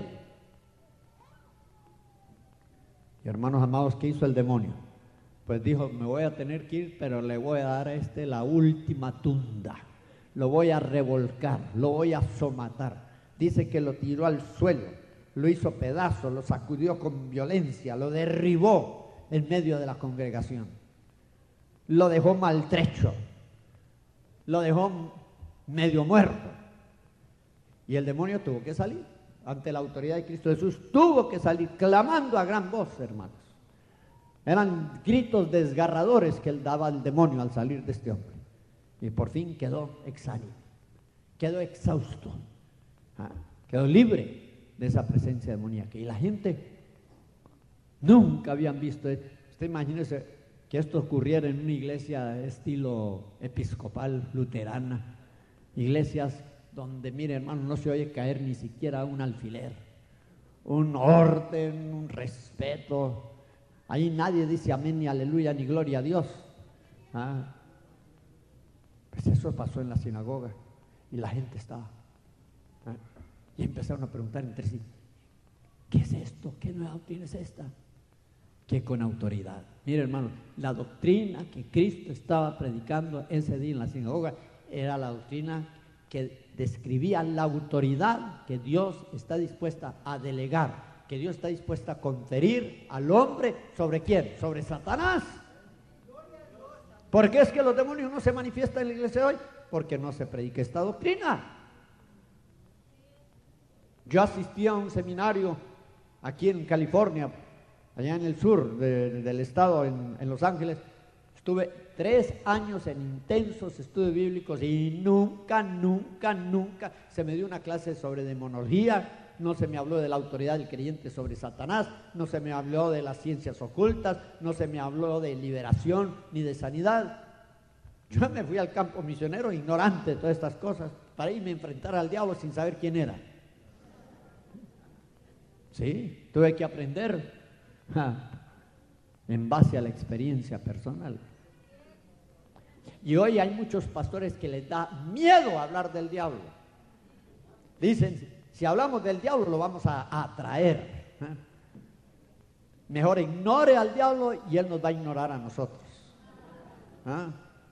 Y hermanos amados, ¿qué hizo el demonio? Pues dijo, me voy a tener que ir, pero le voy a dar a este la última tunda, lo voy a revolcar, lo voy a somatar. Dice que lo tiró al suelo, lo hizo pedazos, lo sacudió con violencia, lo derribó en medio de la congregación, lo dejó maltrecho, lo dejó medio muerto. Y el demonio tuvo que salir ante la autoridad de Cristo Jesús, tuvo que salir clamando a gran voz, hermanos. Eran gritos desgarradores que él daba al demonio al salir de este hombre. Y por fin quedó exánime, quedó exhausto. Ah, quedó libre de esa presencia demoníaca. Y la gente nunca habían visto esto. Usted imagínese que esto ocurriera en una iglesia de estilo episcopal, luterana, iglesias donde, mire, hermano, no se oye caer ni siquiera un alfiler, un orden, un respeto. Ahí nadie dice amén, ni aleluya, ni gloria a Dios. Ah, pues eso pasó en la sinagoga y la gente estaba. Y empezaron a preguntar entre sí, ¿qué es esto? ¿Qué nueva doctrina es esta? Que con autoridad. Mire, hermano, la doctrina que Cristo estaba predicando ese día en la sinagoga era la doctrina que describía la autoridad que Dios está dispuesta a delegar, que Dios está dispuesta a conferir al hombre. ¿Sobre quién? Sobre Satanás. ¿Por qué es que los demonios no se manifiestan en la iglesia de hoy? Porque no se predica esta doctrina. Yo asistí a un seminario aquí en California, allá en el sur de, de, del estado, en, en Los Ángeles. Estuve tres años en intensos estudios bíblicos y nunca, nunca, nunca se me dio una clase sobre demonología, no se me habló de la autoridad del creyente sobre Satanás, no se me habló de las ciencias ocultas, no se me habló de liberación ni de sanidad. Yo me fui al campo misionero ignorante de todas estas cosas para irme a enfrentar al diablo sin saber quién era. Sí, tuve que aprender ja, en base a la experiencia personal. Y hoy hay muchos pastores que les da miedo hablar del diablo. Dicen, si hablamos del diablo lo vamos a, a atraer. ¿eh? Mejor ignore al diablo y él nos va a ignorar a nosotros. ¿Ah?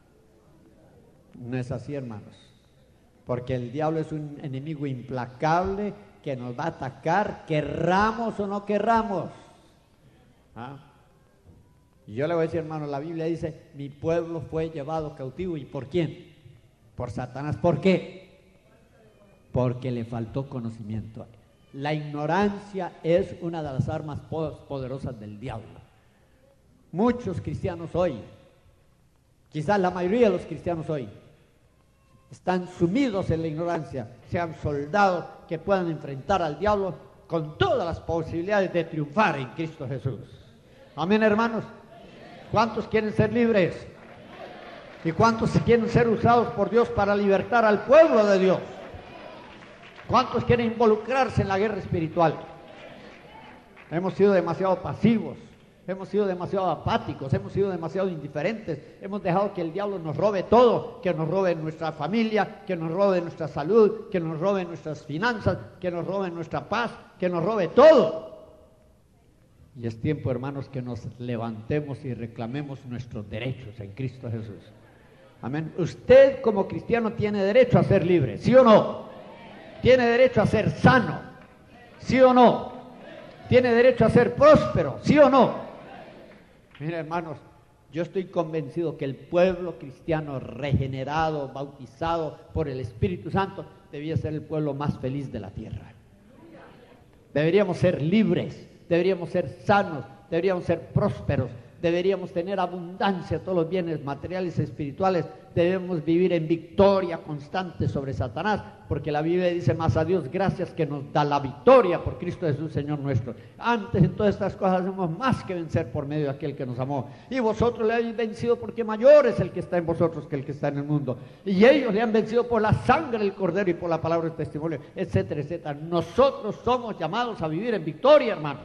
No es así, hermanos. Porque el diablo es un enemigo implacable que nos va a atacar, querramos o no querramos. ¿Ah? Y yo le voy a decir, hermano, la Biblia dice, mi pueblo fue llevado cautivo. ¿Y por quién? Por Satanás. ¿Por qué? Porque le faltó conocimiento. La ignorancia es una de las armas poderosas del diablo. Muchos cristianos hoy, quizás la mayoría de los cristianos hoy, están sumidos en la ignorancia, sean soldados que puedan enfrentar al diablo con todas las posibilidades de triunfar en Cristo Jesús. Amén, hermanos. ¿Cuántos quieren ser libres? ¿Y cuántos quieren ser usados por Dios para libertar al pueblo de Dios? ¿Cuántos quieren involucrarse en la guerra espiritual? Hemos sido demasiado pasivos, hemos sido demasiado apáticos, hemos sido demasiado indiferentes, hemos dejado que el diablo nos robe todo, que nos robe nuestra familia, que nos robe nuestra salud, que nos robe nuestras finanzas, que nos robe nuestra paz, que nos robe todo. Y es tiempo, hermanos, que nos levantemos y reclamemos nuestros derechos en Cristo Jesús. Amén. Usted como cristiano tiene derecho a ser libre, ¿sí o no? Tiene derecho a ser sano, ¿sí o no? Tiene derecho a ser próspero, ¿sí o no? Mira, hermanos, yo estoy convencido que el pueblo cristiano regenerado, bautizado por el Espíritu Santo, debía ser el pueblo más feliz de la tierra. Deberíamos ser libres, deberíamos ser sanos, deberíamos ser prósperos, deberíamos tener abundancia de todos los bienes materiales y espirituales, debemos vivir en victoria constante sobre Satanás, porque la Biblia dice: más a Dios gracias que nos da la victoria por Cristo Jesús Señor nuestro. Antes en todas estas cosas hacemos más que vencer por medio de aquel que nos amó, y vosotros le habéis vencido porque mayor es el que está en vosotros que el que está en el mundo, y ellos le han vencido por la sangre del Cordero y por la palabra del testimonio, etcétera, etcétera. Nosotros somos llamados a vivir en victoria, hermanos.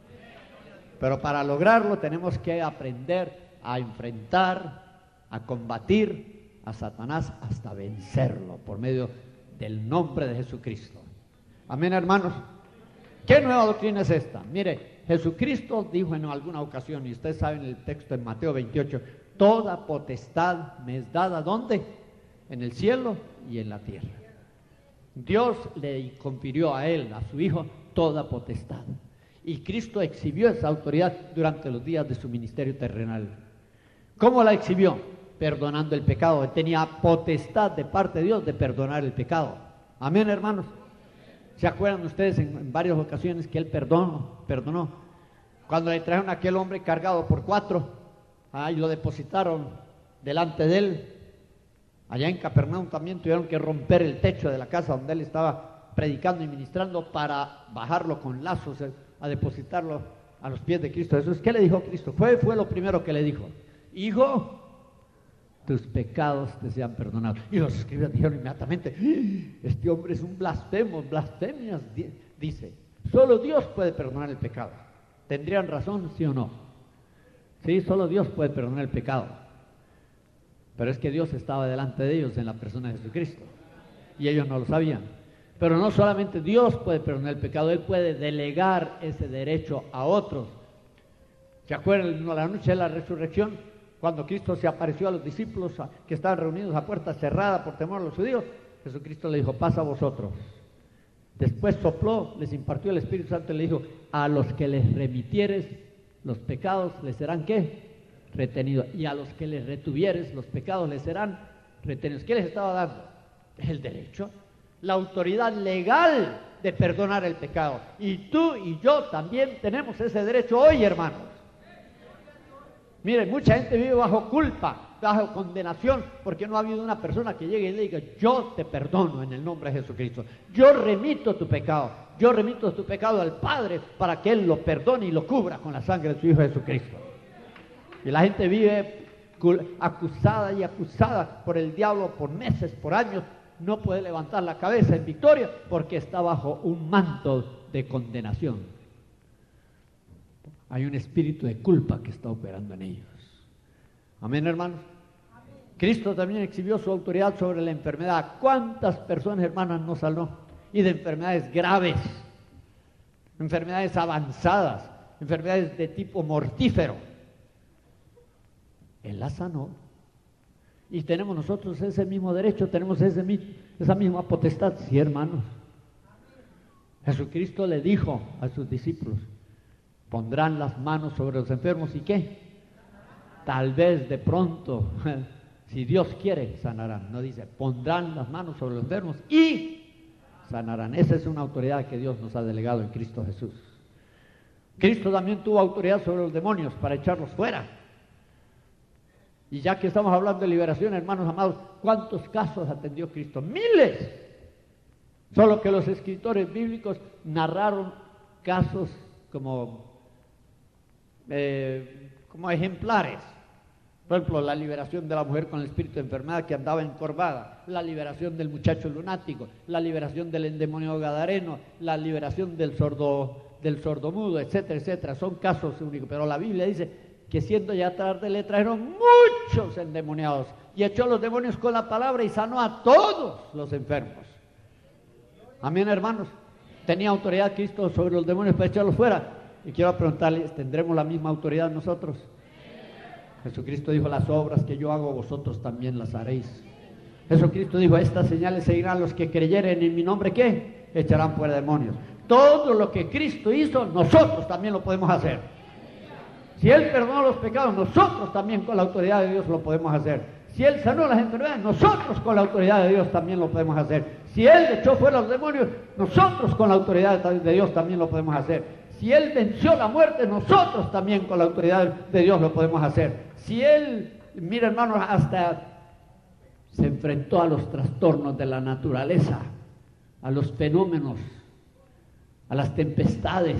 Pero para lograrlo tenemos que aprender a enfrentar, a combatir a Satanás hasta vencerlo por medio del nombre de Jesucristo. Amén, hermanos. ¿Qué nueva doctrina es esta? Mire, Jesucristo dijo en alguna ocasión, y ustedes saben el texto en Mateo veintiocho, toda potestad me es dada, ¿dónde? En el cielo y en la tierra. Dios le confirió a él, a su Hijo, toda potestad. Y Cristo exhibió esa autoridad durante los días de su ministerio terrenal. ¿Cómo la exhibió? Perdonando el pecado. Él tenía potestad de parte de Dios de perdonar el pecado. Amén, hermanos. ¿Se acuerdan ustedes en, en varias ocasiones que Él perdonó? Perdonó. Cuando le trajeron a aquel hombre cargado por cuatro, ah, y lo depositaron delante de Él. Allá en Capernaum también tuvieron que romper el techo de la casa donde Él estaba predicando y ministrando para bajarlo con lazos a depositarlo a los pies de Cristo Jesús. ¿Qué le dijo Cristo? Fue, fue lo primero que le dijo: hijo, tus pecados te sean perdonados. Y los escribas dijeron inmediatamente: este hombre es un blasfemo, blasfemias, dice. Solo Dios puede perdonar el pecado. ¿Tendrían razón, sí o no? Sí, solo Dios puede perdonar el pecado. Pero es que Dios estaba delante de ellos en la persona de Jesucristo, y ellos no lo sabían. Pero no solamente Dios puede perdonar el pecado, Él puede delegar ese derecho a otros. ¿Se acuerdan la noche de la resurrección? Cuando Cristo se apareció a los discípulos que estaban reunidos a puerta cerrada por temor a los judíos, Jesucristo le dijo: pasa a vosotros. Después sopló, les impartió el Espíritu Santo y le dijo: a los que les remitieres los pecados les serán ¿qué? Retenidos. Y a los que les retuvieres los pecados les serán retenidos. ¿Qué les estaba dando? El derecho, la autoridad legal de perdonar el pecado. Y tú y yo también tenemos ese derecho hoy, hermanos. Miren, mucha gente vive bajo culpa, bajo condenación, porque no ha habido una persona que llegue y le diga: yo te perdono en el nombre de Jesucristo, yo remito tu pecado, yo remito tu pecado al Padre para que Él lo perdone y lo cubra con la sangre de su Hijo Jesucristo. Y la gente vive acusada y acusada por el diablo por meses, por años, no puede levantar la cabeza en victoria porque está bajo un manto de condenación. Hay un espíritu de culpa que está operando en ellos. Amén, hermanos. Amén. Cristo también exhibió su autoridad sobre la enfermedad. ¿Cuántas personas, hermanas, no sanó? Y de enfermedades graves, enfermedades avanzadas, enfermedades de tipo mortífero. Él las sanó. Y tenemos nosotros ese mismo derecho, tenemos ese, esa misma potestad, sí, hermanos. Jesucristo le dijo a sus discípulos: pondrán las manos sobre los enfermos y ¿qué? Tal vez de pronto, si Dios quiere, sanarán. No dice, pondrán las manos sobre los enfermos y sanarán. Esa es una autoridad que Dios nos ha delegado en Cristo Jesús. Cristo también tuvo autoridad sobre los demonios para echarlos fuera. Y ya que estamos hablando de liberación, hermanos amados, ¿cuántos casos atendió Cristo? ¡Miles! Solo que los escritores bíblicos narraron casos como, eh, como ejemplares. Por ejemplo, la liberación de la mujer con el espíritu de enfermedad que andaba encorvada, la liberación del muchacho lunático, la liberación del endemoniado gadareno, la liberación del sordo del sordomudo, etcétera, etcétera. Son casos únicos, pero la Biblia dice que siendo ya tarde le trajeron muchos endemoniados y echó los demonios con la palabra y sanó a todos los enfermos. Amén, hermanos. Tenía autoridad Cristo sobre los demonios para echarlos fuera. Y quiero preguntarles, ¿tendremos la misma autoridad nosotros? Jesucristo dijo, las obras que yo hago vosotros también las haréis. Jesucristo dijo, estas señales seguirán los que creyeren en mi nombre, ¿qué? Echarán fuera demonios. Todo lo que Cristo hizo, nosotros también lo podemos hacer. Si Él perdonó los pecados, nosotros también con la autoridad de Dios lo podemos hacer. Si Él sanó las enfermedades, nosotros con la autoridad de Dios también lo podemos hacer. Si Él echó fuera los demonios, nosotros con la autoridad de Dios también lo podemos hacer. Si Él venció la muerte, nosotros también con la autoridad de Dios lo podemos hacer. Si Él, mira hermanos, hasta se enfrentó a los trastornos de la naturaleza, a los fenómenos, a las tempestades.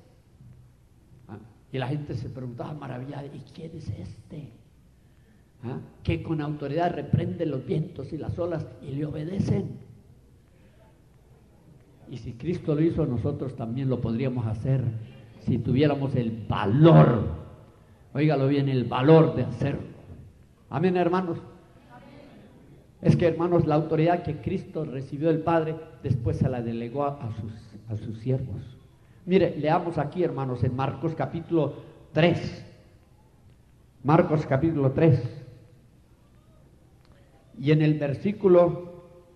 Y la gente se preguntaba maravillada, ¿y quién es este? ¿Ah? Que con autoridad reprende los vientos y las olas y le obedecen. Y si Cristo lo hizo, nosotros también lo podríamos hacer si tuviéramos el valor, óigalo bien, el valor de hacerlo. Amén, hermanos. Es que, hermanos, la autoridad que Cristo recibió del Padre, después se la delegó a sus, a sus siervos. Mire, leamos aquí, hermanos, en Marcos capítulo tres. Marcos capítulo tres. Y en el versículo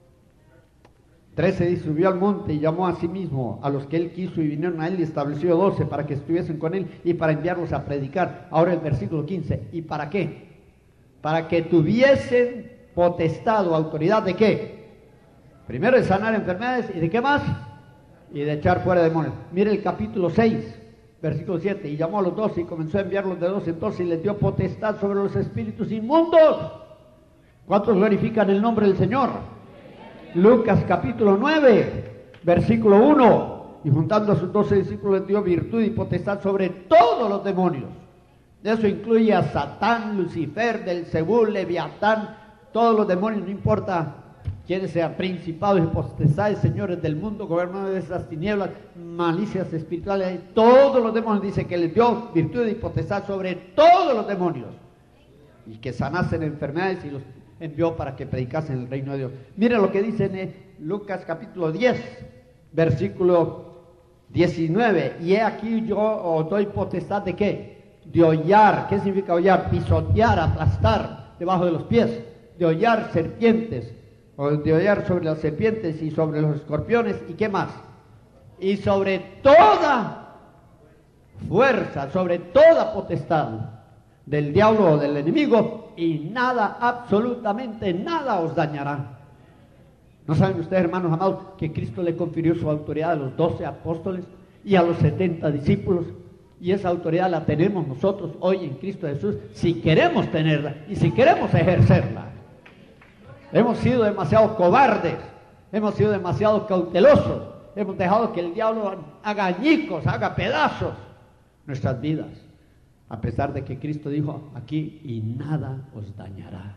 trece dice, subió al monte y llamó a sí mismo a los que él quiso y vinieron a él y estableció doce para que estuviesen con él y para enviarlos a predicar. Ahora el versículo quince, ¿y para qué? Para que tuviesen potestad o autoridad de qué? Primero de sanar enfermedades y de qué más? Y de echar fuera demonios. Mire el capítulo seis, versículo siete, y llamó a los doce y comenzó a enviarlos de dos en dos y les dio potestad sobre los espíritus inmundos. ¿Cuántos glorifican el nombre del Señor? Lucas capítulo nueve, versículo uno, y juntando a sus doce discípulos les dio virtud y potestad sobre todos los demonios. Eso incluye a Satán, Lucifer, Belzebú, Leviatán, todos los demonios, no importa quiénes sean, principados y potestades, señores del mundo, gobernadores de esas tinieblas, malicias espirituales, todos los demonios, dice que les dio virtud y potestad sobre todos los demonios, y que sanasen enfermedades y los envió para que predicasen el reino de Dios. Mire lo que dice en Lucas capítulo diez, versículo diecinueve, y he aquí yo os doy potestad de qué? De hollar. ¿Qué significa hollar? Pisotear, aplastar debajo de los pies, de hollar serpientes, o de hollar sobre las serpientes y sobre los escorpiones, ¿y qué más? Y sobre toda fuerza, sobre toda potestad del diablo o del enemigo, y nada, absolutamente nada os dañará. ¿No saben ustedes, hermanos amados, que Cristo le confirió su autoridad a los doce apóstoles y a los setenta discípulos? Y esa autoridad la tenemos nosotros hoy en Cristo Jesús, si queremos tenerla y si queremos ejercerla. Hemos sido demasiado cobardes, hemos sido demasiado cautelosos, hemos dejado que el diablo haga añicos, haga pedazos nuestras vidas. A pesar de que Cristo dijo aquí, y nada os dañará.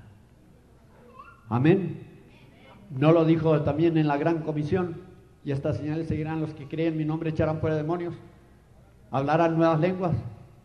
Amén. ¿No lo dijo también en la gran comisión? Y estas señales seguirán: los que creen en mi nombre echarán fuera demonios, hablarán nuevas lenguas.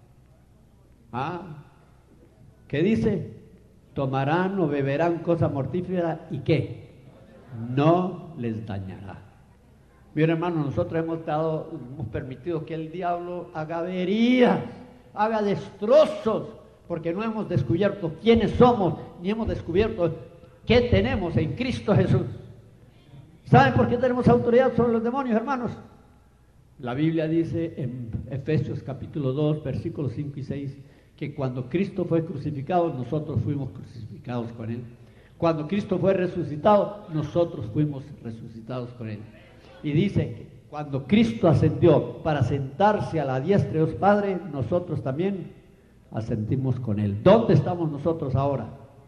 Ah, ¿qué dice? Tomarán o beberán cosa mortífera, ¿y qué? No les dañará. Miren, hermano, nosotros hemos dado, hemos permitido que el diablo haga averías, haga destrozos, porque no hemos descubierto quiénes somos, ni hemos descubierto qué tenemos en Cristo Jesús. ¿Saben por qué tenemos autoridad sobre los demonios, hermanos? La Biblia dice en Efesios capítulo dos, versículos cinco y seis, que cuando Cristo fue crucificado, nosotros fuimos crucificados con Él. Cuando Cristo fue resucitado, nosotros fuimos resucitados con Él. Y dice que cuando Cristo ascendió para sentarse a la diestra de Dios Padre, nosotros también ascendimos con Él. ¿Dónde estamos nosotros ahora?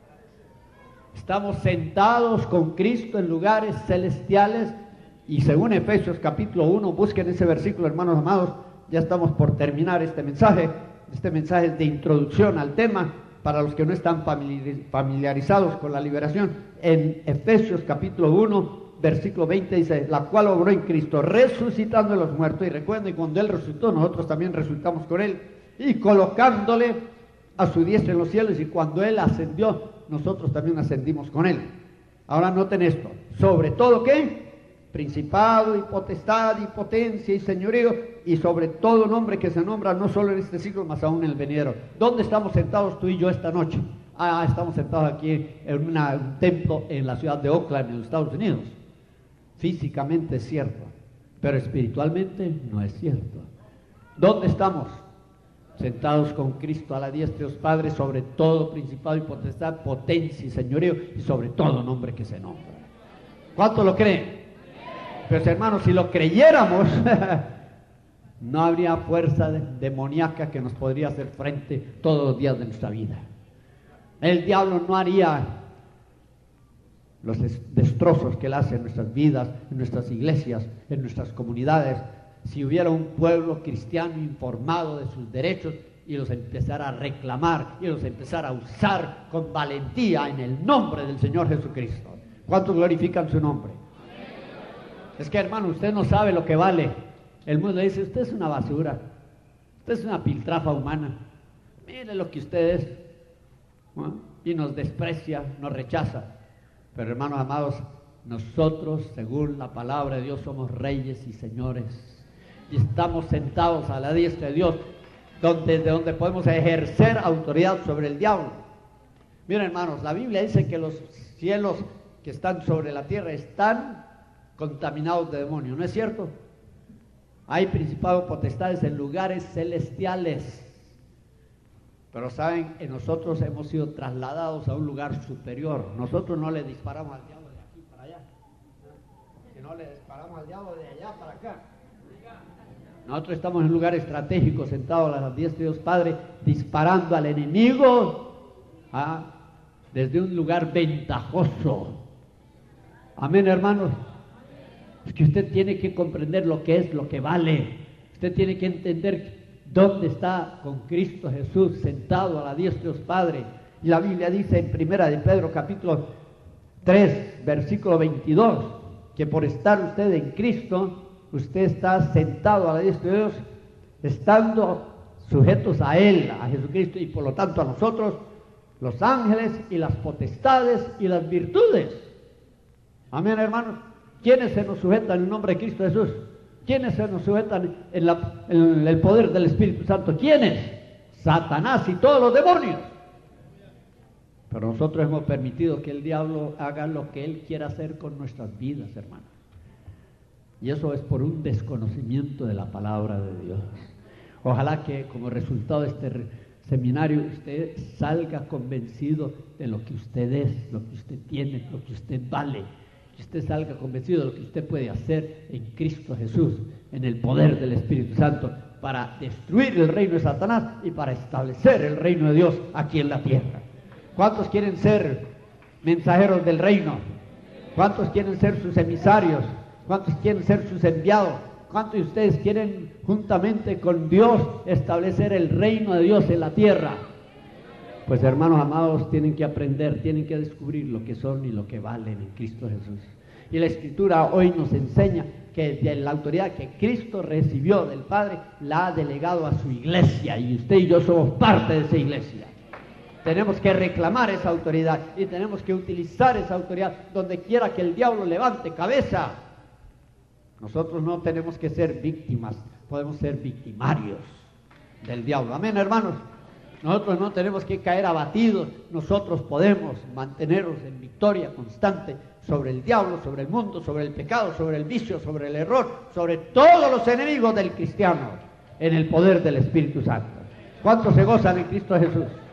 Estamos sentados con Cristo en lugares celestiales, y según Efesios capítulo uno, busquen ese versículo, hermanos amados. Ya estamos por terminar este mensaje. Este mensaje es de introducción al tema para los que no están familiarizados con la liberación. En Efesios capítulo uno versículo veinte dice, la cual obró en Cristo, resucitando a los muertos. Y recuerden, cuando Él resucitó, nosotros también resucitamos con Él, y colocándole a su diestra en los cielos, y cuando Él ascendió, nosotros también ascendimos con Él. Ahora noten esto, sobre todo, ¿qué? Principado y potestad y potencia y señorío, y sobre todo nombre que se nombra no solo en este siglo, mas aún en el venidero. ¿Dónde estamos sentados tú y yo esta noche? Ah, estamos sentados aquí en una, un templo en la ciudad de Oakland, en los Estados Unidos. Físicamente es cierto, pero espiritualmente no es cierto. ¿Dónde estamos? Sentados con Cristo a la diestra de Dios Padre, sobre todo principado y potestad, potencia y señorío, y sobre todo nombre que se nombra. ¿Cuánto lo creen? Pues hermanos, si lo creyéramos, no habría fuerza demoníaca que nos podría hacer frente todos los días de nuestra vida. El diablo no haría los destrozos que él hace en nuestras vidas, en nuestras iglesias, en nuestras comunidades, si hubiera un pueblo cristiano informado de sus derechos y los empezara a reclamar y los empezara a usar con valentía en el nombre del Señor Jesucristo. ¿Cuántos glorifican su nombre? Es que, hermano, usted no sabe lo que vale. El mundo le dice, usted es una basura, usted es una piltrafa humana, mire lo que usted es, ¿no? Y nos desprecia, nos rechaza. Pero, hermanos amados, nosotros, según la palabra de Dios, somos reyes y señores, y estamos sentados a la diestra de Dios, donde, desde donde podemos ejercer autoridad sobre el diablo. Miren, hermanos, la Biblia dice que los cielos que están sobre la tierra están contaminados de demonios, ¿no es cierto? Hay principados, potestades en lugares celestiales, pero saben, en nosotros hemos sido trasladados a un lugar superior. Nosotros no le disparamos al diablo de aquí para allá, sino le disparamos al diablo de allá para acá. Nosotros estamos en un lugar estratégico, sentados a la diestra de Dios Padre, disparando al enemigo, ¿ah? Desde un lugar ventajoso. Amén, hermanos. Es que usted tiene que comprender lo que es, lo que vale. Usted tiene que entender dónde está con Cristo Jesús sentado a la diestra de Dios Padre. Y la Biblia dice en primera de Pedro capítulo tres, versículo veintidós, que por estar usted en Cristo, usted está sentado a la diestra de Dios, estando sujetos a Él, a Jesucristo, y por lo tanto a nosotros, los ángeles y las potestades y las virtudes. Amén, hermanos. ¿Quiénes se nos sujetan en el nombre de Cristo Jesús? ¿Quiénes se nos sujetan en, la, en el poder del Espíritu Santo? ¿Quiénes? Satanás y todos los demonios. Pero nosotros hemos permitido que el diablo haga lo que él quiera hacer con nuestras vidas, hermanos. Y eso es por un desconocimiento de la palabra de Dios. Ojalá que como resultado de este seminario usted salga convencido de lo que usted es, lo que usted tiene, lo que usted vale. Que usted salga convencido de lo que usted puede hacer en Cristo Jesús, en el poder del Espíritu Santo, para destruir el reino de Satanás y para establecer el reino de Dios aquí en la tierra. ¿Cuántos quieren ser mensajeros del reino? ¿Cuántos quieren ser sus emisarios? ¿Cuántos quieren ser sus enviados? ¿Cuántos de ustedes quieren juntamente con Dios establecer el reino de Dios en la tierra? Pues hermanos amados, tienen que aprender, tienen que descubrir lo que son y lo que valen en Cristo Jesús. Y la Escritura hoy nos enseña que de la autoridad que Cristo recibió del Padre, la ha delegado a su iglesia, y usted y yo somos parte de esa iglesia. Tenemos que reclamar esa autoridad y tenemos que utilizar esa autoridad donde quiera que el diablo levante cabeza. Nosotros no tenemos que ser víctimas, podemos ser victimarios del diablo. Amén, hermanos. Nosotros no tenemos que caer abatidos, nosotros podemos mantenernos en victoria constante sobre el diablo, sobre el mundo, sobre el pecado, sobre el vicio, sobre el error, sobre todos los enemigos del cristiano, en el poder del Espíritu Santo. ¿Cuántos se gozan en Cristo Jesús?